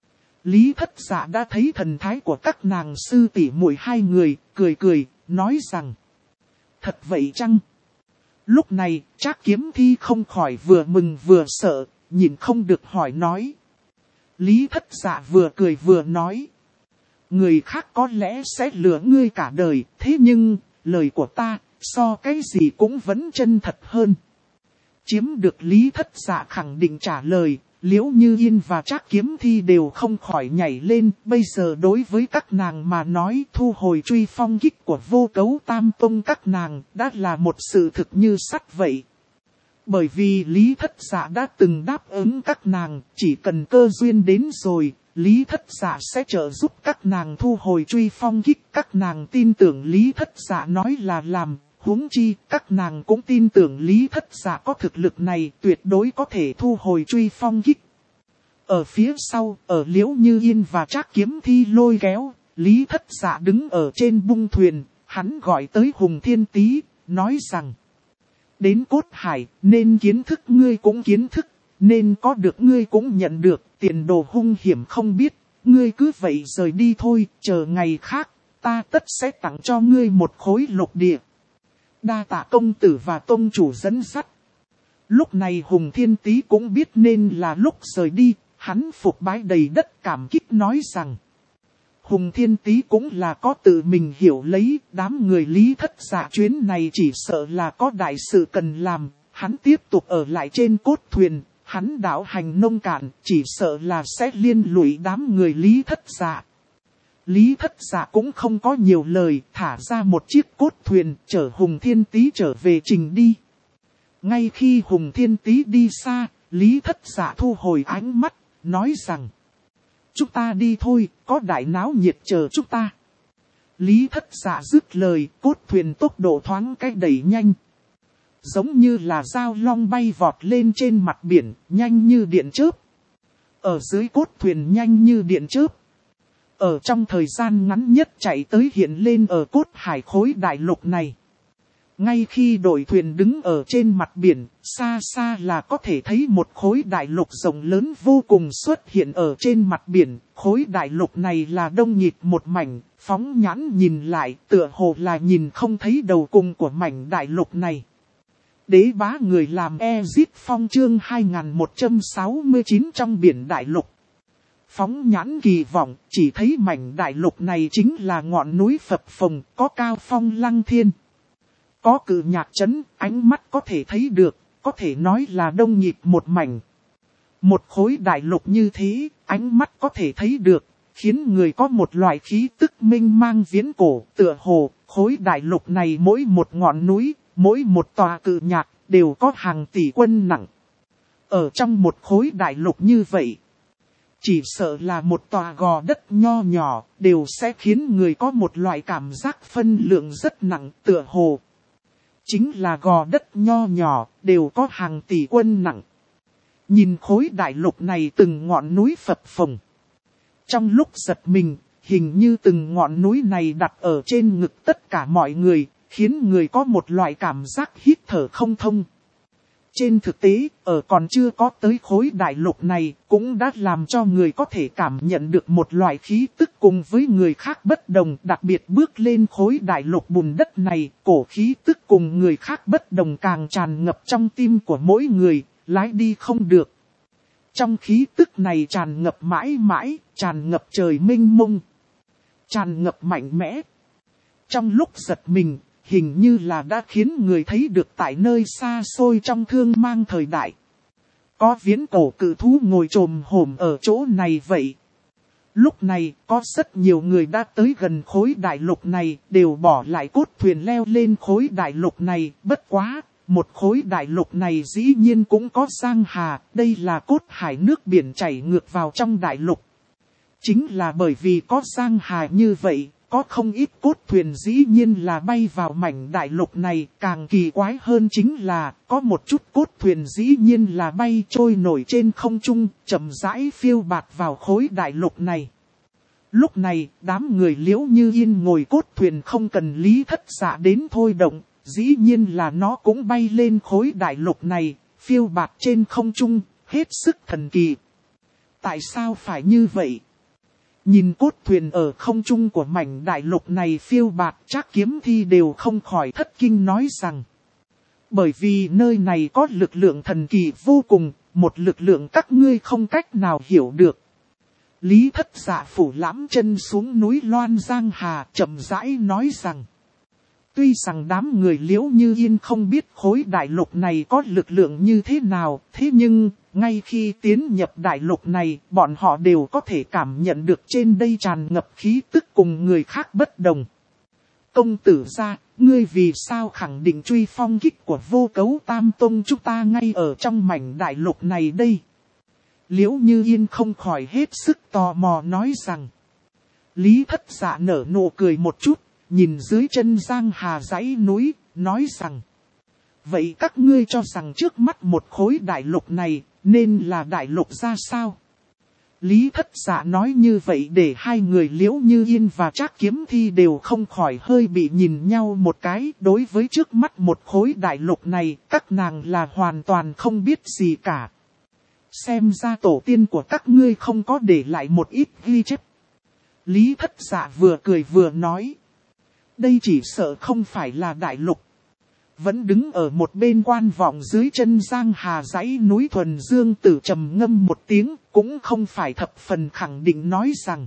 Lý Thất Dạ đã thấy thần thái của các nàng sư tỷ muội hai người, cười, nói rằng. Thật vậy chăng? Lúc này, Trác Kiếm Thi không khỏi vừa mừng vừa sợ, nhìn không được hỏi nói. Lý Thất Dạ vừa cười vừa nói. Người khác có lẽ sẽ lừa ngươi cả đời, thế nhưng, lời của ta, so cái gì cũng vẫn chân thật hơn. Chiếm được Lý Thất Dạ khẳng định trả lời, Liễu Như Yên và Trác Kiếm Thi đều không khỏi nhảy lên, bây giờ đối với các nàng mà nói thu hồi truy phong kích của Vô Cấu Tam Tông các nàng đã là một sự thực như sắt vậy. Bởi vì Lý Thất Dạ đã từng đáp ứng các nàng, chỉ cần cơ duyên đến rồi, Lý Thất Dạ sẽ trợ giúp các nàng thu hồi truy phong kích. Các nàng tin tưởng Lý Thất Dạ nói là làm, huống chi các nàng cũng tin tưởng Lý Thất Dạ có thực lực này tuyệt đối có thể thu hồi truy phong kích. Ở phía sau, ở Liễu Như Yên và Trác Kiếm Thi lôi kéo, Lý Thất Dạ đứng ở trên bung thuyền, hắn gọi tới Hùng Thiên Tý, nói rằng: đến Cốt Hải, nên kiến thức ngươi cũng kiến thức, nên có được ngươi cũng nhận được, tiền đồ hung hiểm không biết, ngươi cứ vậy rời đi thôi, chờ ngày khác, ta tất sẽ tặng cho ngươi một khối lục địa. Đa tạ công tử và tông chủ dẫn dắt. Lúc này Hùng Thiên Tý cũng biết nên là lúc rời đi, hắn phục bái đầy đất cảm kích nói rằng: Hùng Thiên Tý cũng là có tự mình hiểu lấy, đám người Lý Thất Dạ chuyến này chỉ sợ là có đại sự cần làm, hắn tiếp tục ở lại trên cốt thuyền, hắn đảo hành nông cạn, chỉ sợ là sẽ liên lụy đám người Lý Thất Dạ. Lý Thất Dạ cũng không có nhiều lời, thả ra một chiếc cốt thuyền, chở Hùng Thiên Tý trở về trình đi. Ngay khi Hùng Thiên Tý đi xa, Lý Thất Dạ thu hồi ánh mắt, nói rằng: chúng ta đi thôi, có đại náo nhiệt chờ chúng ta. Lý Thất Dạ dứt lời, cốt thuyền tốc độ thoáng cái đẩy nhanh. Giống như là dao long bay vọt lên trên mặt biển, nhanh như điện chớp. Ở dưới cốt thuyền nhanh như điện chớp. Ở trong thời gian ngắn nhất chạy tới hiện lên ở Cốt Hải khối đại lục này. Ngay khi đội thuyền đứng ở trên mặt biển, xa xa là có thể thấy một khối đại lục rộng lớn vô cùng xuất hiện ở trên mặt biển. Khối đại lục này là đông nghịt một mảnh, phóng nhãn nhìn lại tựa hồ là nhìn không thấy đầu cùng của mảnh đại lục này. Đế bá người làm Ezit Phong chương 2169 trong biển đại lục. Phóng nhãn kỳ vọng, chỉ thấy mảnh đại lục này chính là ngọn núi phập phồng, có cao phong lăng thiên. Có cự nhạc trấn, ánh mắt có thể thấy được, có thể nói là đông nhịp một mảnh. Một khối đại lục như thế, ánh mắt có thể thấy được, khiến người có một loại khí tức minh mang viễn cổ, tựa hồ, khối đại lục này mỗi một ngọn núi, mỗi một tòa cự nhạc, đều có hàng tỷ quân nặng. Ở trong một khối đại lục như vậy, chỉ sợ là một tòa gò đất nho nhỏ, đều sẽ khiến người có một loại cảm giác phân lượng rất nặng, tựa hồ. Chính là gò đất nho nhỏ, đều có hàng tỷ quân nặng. Nhìn khối đại lục này từng ngọn núi phập phồng. Trong lúc giật mình, hình như từng ngọn núi này đặt ở trên ngực tất cả mọi người, khiến người có một loại cảm giác hít thở không thông. Trên thực tế, ở còn chưa có tới khối đại lục này, cũng đã làm cho người có thể cảm nhận được một loại khí tức cùng với người khác bất đồng. Đặc biệt bước lên khối đại lục bùn đất này, cổ khí tức cùng người khác bất đồng càng tràn ngập trong tim của mỗi người, lái đi không được. Trong khí tức này tràn ngập mãi mãi, tràn ngập trời mênh mông, tràn ngập mạnh mẽ. Trong lúc giật mình, hình như là đã khiến người thấy được tại nơi xa xôi trong thương mang thời đại. Có viễn cổ cự thú ngồi chồm hổm ở chỗ này vậy. Lúc này, có rất nhiều người đã tới gần khối đại lục này, đều bỏ lại cốt thuyền leo lên khối đại lục này. Bất quá, một khối đại lục này dĩ nhiên cũng có giang hà, đây là Cốt Hải nước biển chảy ngược vào trong đại lục. Chính là bởi vì có giang hà như vậy, có không ít cốt thuyền dĩ nhiên là bay vào mảnh đại lục này, càng kỳ quái hơn chính là có một chút cốt thuyền dĩ nhiên là bay trôi nổi trên không trung, chậm rãi phiêu bạt vào khối đại lục này. Lúc này, đám người Liễu Như Yên ngồi cốt thuyền không cần Lý Thất Dạ đến thôi động, dĩ nhiên là nó cũng bay lên khối đại lục này, phiêu bạt trên không trung, hết sức thần kỳ. Tại sao phải như vậy? Nhìn cốt thuyền ở không trung của mảnh đại lục này phiêu bạt, Trác Kiếm Thi đều không khỏi thất kinh nói rằng. Bởi vì nơi này có lực lượng thần kỳ vô cùng, một lực lượng các ngươi không cách nào hiểu được. Lý Thất Dạ phủ lãm chân xuống núi Loan Giang Hà, chậm rãi nói rằng. Tuy rằng đám người Liễu Như Yên không biết khối đại lục này có lực lượng như thế nào, thế nhưng, ngay khi tiến nhập đại lục này, bọn họ đều có thể cảm nhận được trên đây tràn ngập khí tức cùng người khác bất đồng. Công tử gia, ngươi vì sao khẳng định truy phong kích của Vô Cấu Tam Tông chúng ta ngay ở trong mảnh đại lục này đây? Liễu Như Yên không khỏi hết sức tò mò nói rằng. Lý Thất Dạ nở nụ cười một chút, nhìn dưới chân Giang Hà dãy núi, nói rằng. Vậy các ngươi cho rằng trước mắt một khối đại lục này, nên là đại lục ra sao? Lý Thất Dạ nói như vậy để hai người Liễu Như Yên và Trác Kiếm Thi đều không khỏi hơi bị nhìn nhau một cái. Đối với trước mắt một khối đại lục này, các nàng là hoàn toàn không biết gì cả. Xem ra tổ tiên của các ngươi không có để lại một ít ghi chép. Lý Thất Dạ vừa cười vừa nói. Đây chỉ sợ không phải là đại lục. Vẫn đứng ở một bên quan vọng dưới chân giang hà dãy núi Thuần Dương Tử trầm ngâm một tiếng, cũng không phải thập phần khẳng định nói rằng.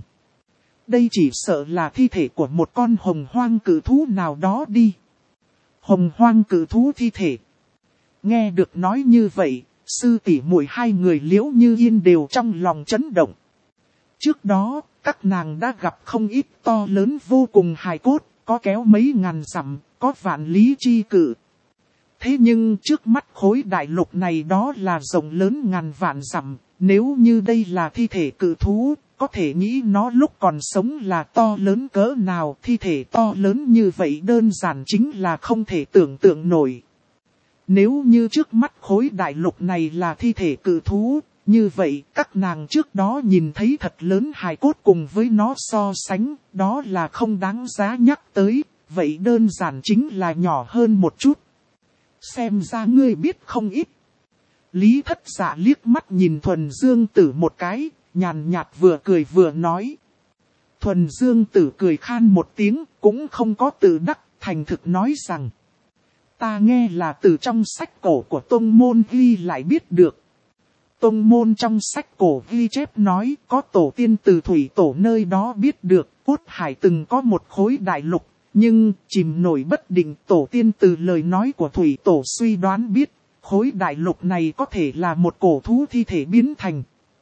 Đây chỉ sợ là thi thể của một con hồng hoang cự thú nào đó đi. Hồng hoang cự thú thi thể. Nghe được nói như vậy, sư tỷ muội hai người Liễu Như Yên đều trong lòng chấn động. Trước đó, các nàng đã gặp không ít to lớn vô cùng hài cốt, có kéo mấy ngàn dặm, có vạn lý chi cự. Thế nhưng trước mắt khối đại lục này đó là rộng lớn ngàn vạn dặm, nếu như đây là thi thể cự thú, có thể nghĩ nó lúc còn sống là to lớn cỡ nào, thi thể to lớn như vậy đơn giản chính là không thể tưởng tượng nổi. Nếu như trước mắt khối đại lục này là thi thể cự thú, như vậy các nàng trước đó nhìn thấy thật lớn hài cốt cùng với nó so sánh, đó là không đáng giá nhắc tới, vậy đơn giản chính là nhỏ hơn một chút. Xem ra ngươi biết không ít. Lý Thất Dạ liếc mắt nhìn Thuần Dương Tử một cái, nhàn nhạt vừa cười vừa nói. Thuần Dương Tử cười khan một tiếng, cũng không có tự đắc, thành thực nói rằng. Ta nghe là từ trong sách cổ của tông môn ghi lại biết được. Tông môn trong sách cổ ghi chép nói có tổ tiên từ thủy tổ nơi đó biết được Cốt Hải từng có một khối đại lục. Nhưng chìm nổi bất định tổ tiên từ lời nói của thủy tổ suy đoán biết khối đại lục này có thể là một cổ thú thi thể biến thành.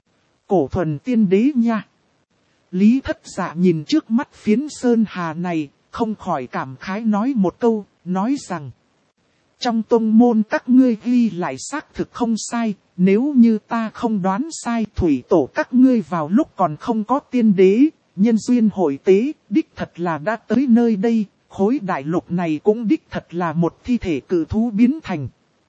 Cổ thuần tiên đế nha. Lý Thất Dạ nhìn trước mắt phiến sơn hà này, không khỏi cảm khái nói một câu, nói rằng. Trong tông môn các ngươi ghi lại xác thực không sai, nếu như ta không đoán sai thủy tổ các ngươi vào lúc còn không có tiên đế, nhân duyên hội tế, đích thật là đã tới nơi đây, khối đại lục này cũng đích thật là một thi thể cự thú biến thành.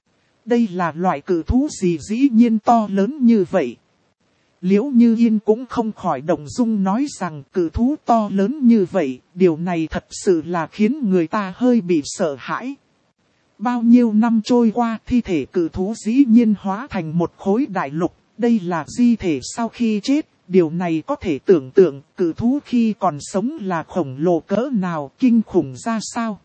Đây là loại cự thú gì dĩ nhiên to lớn như vậy? Liễu Như Yên cũng không khỏi động dung nói rằng cự thú to lớn như vậy, điều này thật sự là khiến người ta hơi bị sợ hãi. Bao nhiêu năm trôi qua thi thể cự thú dĩ nhiên hóa thành một khối đại lục, đây là di thể sau khi chết, điều này có thể tưởng tượng cự thú khi còn sống là khổng lồ cỡ nào kinh khủng ra sao.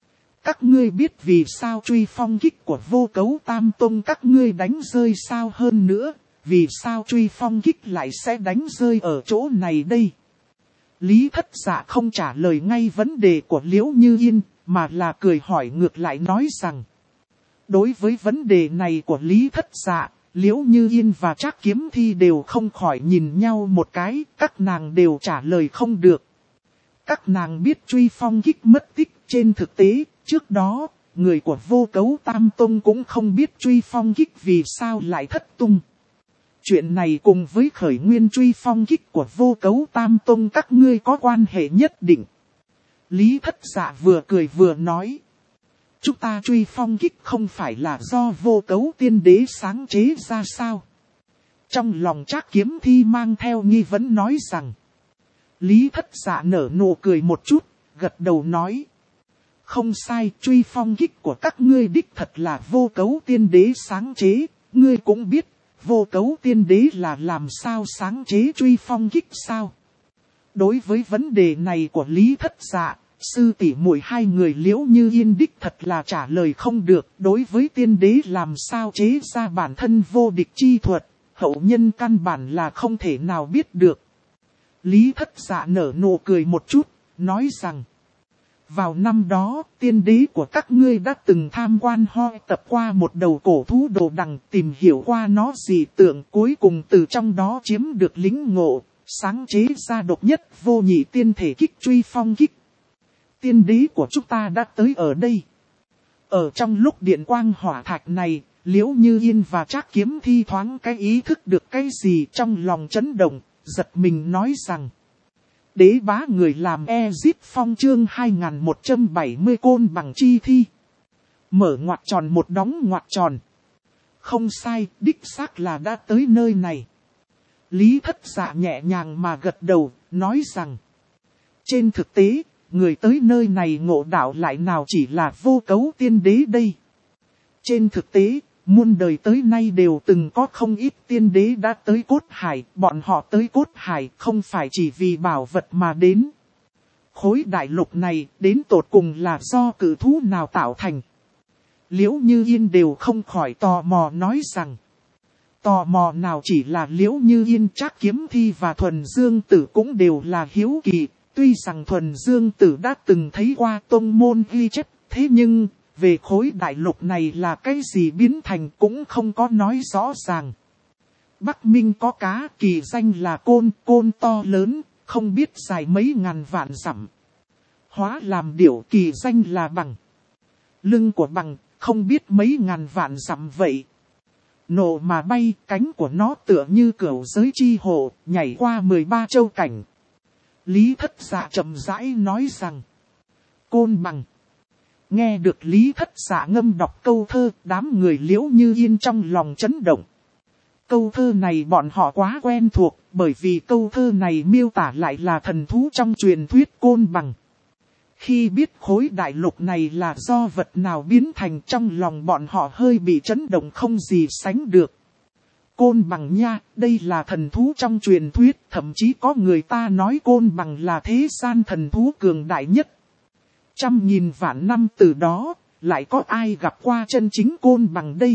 Các ngươi biết vì sao truy phong kích của Vô Cấu Tam Tông các ngươi đánh rơi sao hơn nữa, vì sao truy phong kích lại sẽ đánh rơi ở chỗ này đây. Lý Thất Dạ không trả lời ngay vấn đề của Liễu Như Yên, mà là cười hỏi ngược lại nói rằng. Đối với vấn đề này của Lý Thất Dạ, Liễu Như Yên và Trác Kiếm Thi đều không khỏi nhìn nhau một cái, các nàng đều trả lời không được. Các nàng biết truy phong kích mất tích trên thực tế, trước đó, người của Vô Cấu Tam Tông cũng không biết truy phong kích vì sao lại thất tung. Chuyện này cùng với khởi nguyên truy phong kích của Vô Cấu Tam Tông các ngươi có quan hệ nhất định. Lý Thất Dạ vừa cười vừa nói. Chúng ta truy phong kích không phải là do Vô Cấu Tiên Đế sáng chế ra sao? Trong lòng Trác Kiếm Thi mang theo nghi vấn nói rằng. Lý Thất Dạ nở nụ cười một chút, gật đầu nói. Không sai, truy phong kích của các ngươi đích thật là Vô Cấu Tiên Đế sáng chế, ngươi cũng biết, Vô Cấu Tiên Đế là làm sao sáng chế truy phong kích sao? Đối với vấn đề này của Lý Thất Dạ, sư tỷ muội hai người Liễu Như Yên đích thật là trả lời không được. Đối với tiên đế làm sao chế ra bản thân vô địch chi thuật, hậu nhân căn bản là không thể nào biết được. Lý Thất Dạ nở nụ cười một chút, nói rằng. Vào năm đó, tiên đế của các ngươi đã từng tham quan hoi tập qua một đầu cổ thú đồ đằng, tìm hiểu qua nó dị tượng, cuối cùng từ trong đó chiếm được lĩnh ngộ, sáng chế ra độc nhất vô nhị tiên thể kích truy phong kích. Tiên đế của chúng ta đã tới ở đây. Ở trong lúc điện quang hỏa thạch này, Liễu Như Yên và Trác Kiếm Thi thoáng cái ý thức được cái gì trong lòng chấn động, giật mình nói rằng. Đế bá người làm Ezip Phong chương 2170 côn bằng chi thi. Mở ngoặc tròn một đóng ngoặc tròn. Không sai, đích xác là đã tới nơi này. Lý Thất Dạ nhẹ nhàng mà gật đầu, nói rằng. Trên thực tế, người tới nơi này ngộ đạo lại nào chỉ là vô cấu tiên đế đây. Trên thực tế, muôn đời tới nay đều từng có không ít tiên đế đã tới Cốt Hải. Bọn họ tới Cốt Hải không phải chỉ vì bảo vật mà đến. Khối đại lục này đến tột cùng là do cử thú nào tạo thành. Liễu Như Yên đều không khỏi tò mò nói rằng. Tò mò nào chỉ là Liễu Như Yên, Trác Kiếm Thi và Thuần Dương Tử cũng đều là hiếu kỳ. Tuy rằng Thuần Dương Tử đã từng thấy qua tông môn ghi chép, thế nhưng về khối đại lục này là cái gì biến thành cũng không có nói rõ ràng. Bắc Minh có cá, kỳ danh là côn, côn to lớn, không biết dài mấy ngàn vạn dặm. Hóa làm điểu, kỳ danh là bằng. Lưng của bằng, không biết mấy ngàn vạn dặm vậy. Nổ mà bay, cánh của nó tựa như cửu giới chi hồ, nhảy qua 13 châu cảnh. Lý Thất Dạ chậm rãi nói rằng. Côn bằng. Nghe được Lý Thất Dạ ngâm đọc câu thơ, đám người Liễu Như Yên trong lòng chấn động. Câu thơ này bọn họ quá quen thuộc, bởi vì câu thơ này miêu tả lại là thần thú trong truyền thuyết côn bằng. Khi biết khối đại lục này là do vật nào biến thành, trong lòng bọn họ hơi bị chấn động không gì sánh được. Côn bằng nha, đây là thần thú trong truyền thuyết, thậm chí có người ta nói côn bằng là thế gian thần thú cường đại nhất. 100.000 vạn năm từ đó, lại có ai gặp qua chân chính côn bằng đây?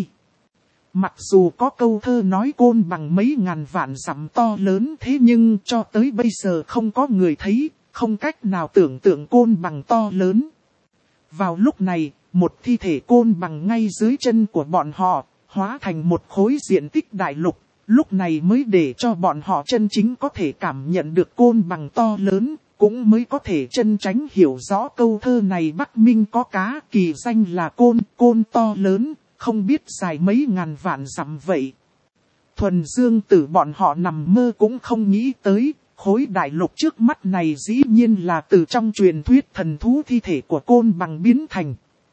Mặc dù có câu thơ nói côn bằng mấy ngàn vạn dặm to lớn, thế nhưng cho tới bây giờ không có người thấy, không cách nào tưởng tượng côn bằng to lớn. Vào lúc này, một thi thể côn bằng ngay dưới chân của bọn họ, hóa thành một khối diện tích đại lục, lúc này mới để cho bọn họ chân chính có thể cảm nhận được côn bằng to lớn, cũng mới có thể chân tránh hiểu rõ câu thơ này. Bắc Minh có cá, kỳ danh là côn, côn to lớn, không biết dài mấy ngàn vạn dặm vậy. Thuần Dương Tử bọn họ nằm mơ cũng không nghĩ tới, khối đại lục trước mắt này dĩ nhiên là từ trong truyền thuyết thần thú thi thể của côn bằng biến thành.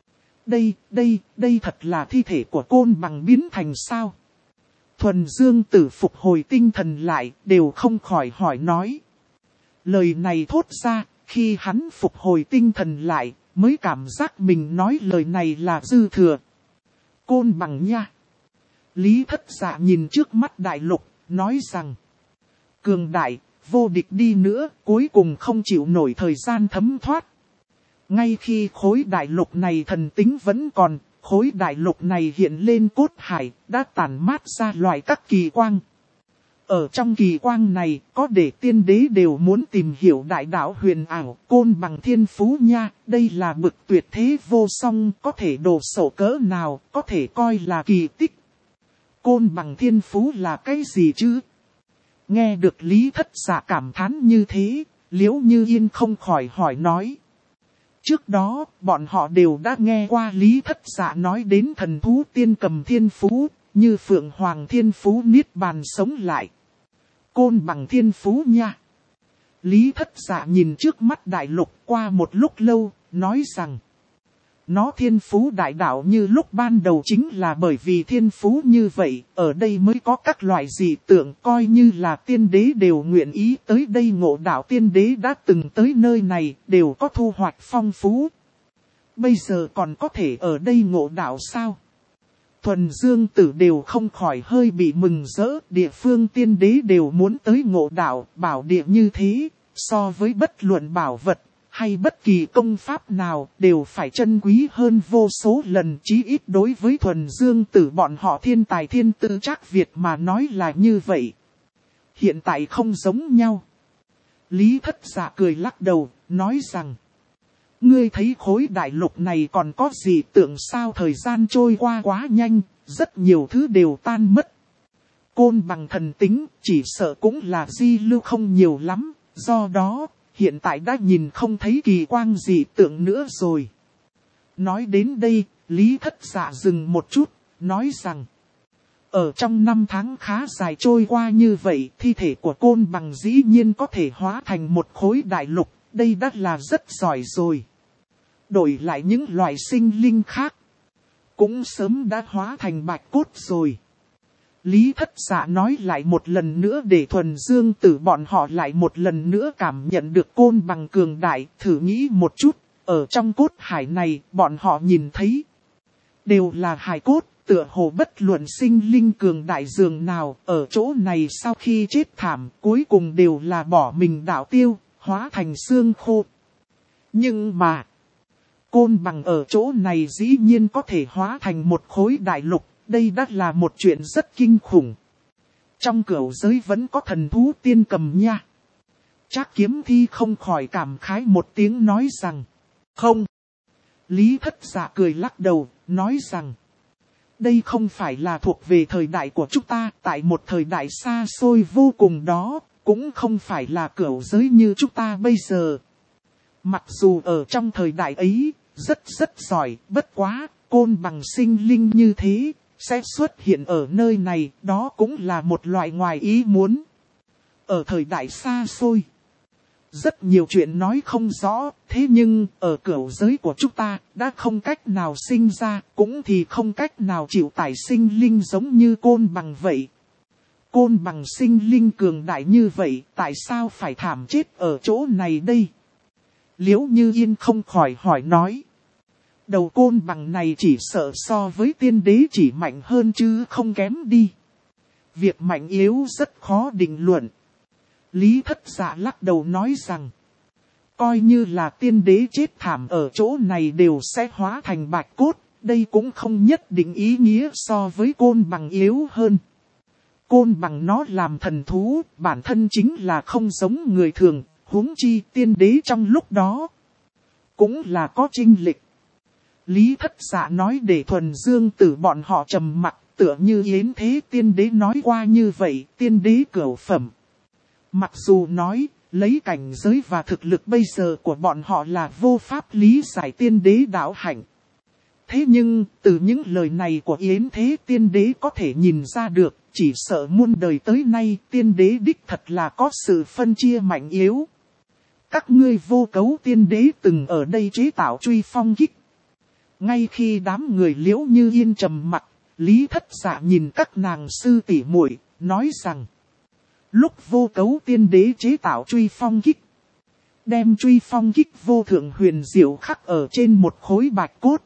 Đây thật là thi thể của côn bằng biến thành sao? Thuần Dương Tử phục hồi tinh thần lại, đều không khỏi hỏi nói. Lời này thốt ra, khi hắn phục hồi tinh thần lại, mới cảm giác mình nói lời này là dư thừa. Côn bằng nha. Lý Thất Dạ nhìn trước mắt đại lục, nói rằng. Cường đại, vô địch đi nữa, cuối cùng không chịu nổi thời gian thấm thoát. Ngay khi khối đại lục này thần tính vẫn còn, khối đại lục này hiện lên Cốt Hải, đã tản mát ra loại các kỳ quang. Ở trong kỳ quang này, có để tiên đế đều muốn tìm hiểu đại đạo huyền ảo, côn bằng thiên phú nha, đây là bực tuyệt thế vô song, có thể đổ sổ cỡ nào, có thể coi là kỳ tích. Côn bằng thiên phú là cái gì chứ? Nghe được Lý Thất Dạ cảm thán như thế, Liễu Như Yên không khỏi hỏi nói. Trước đó, bọn họ đều đã nghe qua Lý Thất Dạ nói đến thần thú tiên cầm thiên phú, như Phượng Hoàng thiên phú niết bàn sống lại. Côn bằng thiên phú nha. Lý Thất Dạ nhìn trước mắt đại lục qua một lúc lâu, nói rằng. Nó thiên phú đại đạo như lúc ban đầu chính là bởi vì thiên phú như vậy, ở đây mới có các loại dị tượng, coi như là tiên đế đều nguyện ý tới đây ngộ đạo. Tiên đế đã từng tới nơi này, đều có thu hoạch phong phú. Bây giờ còn có thể ở đây ngộ đạo sao? Thuần Dương Tử đều không khỏi hơi bị mừng rỡ, địa phương tiên đế đều muốn tới ngộ đạo, bảo địa như thế, so với bất luận bảo vật hay bất kỳ công pháp nào đều phải trân quý hơn vô số lần, chí ít đối với Thuần Dương Tử bọn họ thiên tài thiên tư Trác Việt mà nói là như vậy. Hiện tại không giống nhau. Lý Thất Dạ cười lắc đầu, nói rằng. Ngươi thấy khối đại lục này còn có gì tượng sao? Thời gian trôi qua quá nhanh, rất nhiều thứ đều tan mất. Côn bằng thần tính, chỉ sợ cũng là di lưu không nhiều lắm, do đó, hiện tại đã nhìn không thấy kỳ quang gì tượng nữa rồi. Nói đến đây, Lý Thất Dạ dừng một chút, nói rằng. Ở trong 5 tháng khá dài trôi qua như vậy, thi thể của côn bằng dĩ nhiên có thể hóa thành một khối đại lục, đây đã là rất giỏi rồi. Đổi lại những loài sinh linh khác, cũng sớm đã hóa thành bạch cốt rồi. Lý Thất Dạ nói lại một lần nữa để Thuần Dương Tử bọn họ lại một lần nữa cảm nhận được côn bằng cường đại. Thử nghĩ một chút, ở trong cốt hải này bọn họ nhìn thấy đều là hài cốt, tựa hồ bất luận sinh linh cường đại dường nào ở chỗ này sau khi chết thảm cuối cùng đều là bỏ mình đạo tiêu, hóa thành xương khô. Nhưng mà, côn bằng ở chỗ này dĩ nhiên có thể hóa thành một khối đại lục, đây đã là một chuyện rất kinh khủng. Trong cửu giới vẫn có thần thú tiên cầm nha. Trác Kiếm Thi không khỏi cảm khái một tiếng nói rằng, không. Lý Thất Dạ cười lắc đầu, nói rằng, đây không phải là thuộc về thời đại của chúng ta, tại một thời đại xa xôi vô cùng đó, cũng không phải là cửu giới như chúng ta bây giờ. Mặc dù ở trong thời đại ấy, rất giỏi, bất quá, côn bằng sinh linh như thế, sẽ xuất hiện ở nơi này, đó cũng là một loại ngoài ý muốn. Ở thời đại xa xôi, rất nhiều chuyện nói không rõ, thế nhưng ở cửu giới của chúng ta đã không cách nào sinh ra, cũng thì không cách nào chịu tải sinh linh giống như côn bằng vậy. Côn bằng sinh linh cường đại như vậy, tại sao phải thảm chết ở chỗ này đây? Liễu Như Yên không khỏi hỏi nói. Đầu côn bằng này chỉ sợ so với tiên đế chỉ mạnh hơn chứ không kém đi. Việc mạnh yếu rất khó định luận. Lý Thất Dạ lắc đầu nói rằng, coi như là tiên đế chết thảm ở chỗ này đều sẽ hóa thành bạch cốt, đây cũng không nhất định ý nghĩa so với côn bằng yếu hơn. Côn bằng nó làm thần thú, bản thân chính là không giống người thường, huống chi tiên đế trong lúc đó cũng là có chênh lệch. Lý Thất Dạ nói để Thuần Dương Tử bọn họ trầm mặc, tựa như Yến Thế tiên đế nói qua như vậy, tiên đế cửu phẩm. Mặc dù nói, lấy cảnh giới và thực lực bây giờ của bọn họ là vô pháp lý giải tiên đế đạo hạnh. Thế nhưng, từ những lời này của Yến Thế tiên đế có thể nhìn ra được, chỉ sợ muôn đời tới nay tiên đế đích thật là có sự phân chia mạnh yếu. Các ngươi Vô Cấu tiên đế từng ở đây chế tạo truy phong kích. Ngay khi đám người Liễu Như Yên trầm mặc, Lý Thất Dạ nhìn các nàng sư tỷ muội, nói rằng, lúc Vô Cấu tiên đế chế tạo truy phong kích, đem truy phong kích vô thượng huyền diệu khắc ở trên một khối bạch cốt.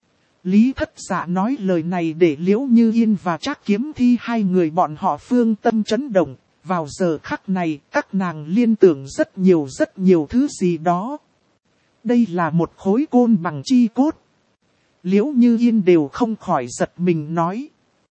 Lý Thất Dạ nói lời này để Liễu Như Yên và Trác Kiếm Thi hai người bọn họ phương tâm chấn động. Vào giờ khắc này, các nàng liên tưởng rất nhiều thứ gì đó. Đây là một khối côn bằng chi cốt. Liễu Như Yên đều không khỏi giật mình nói.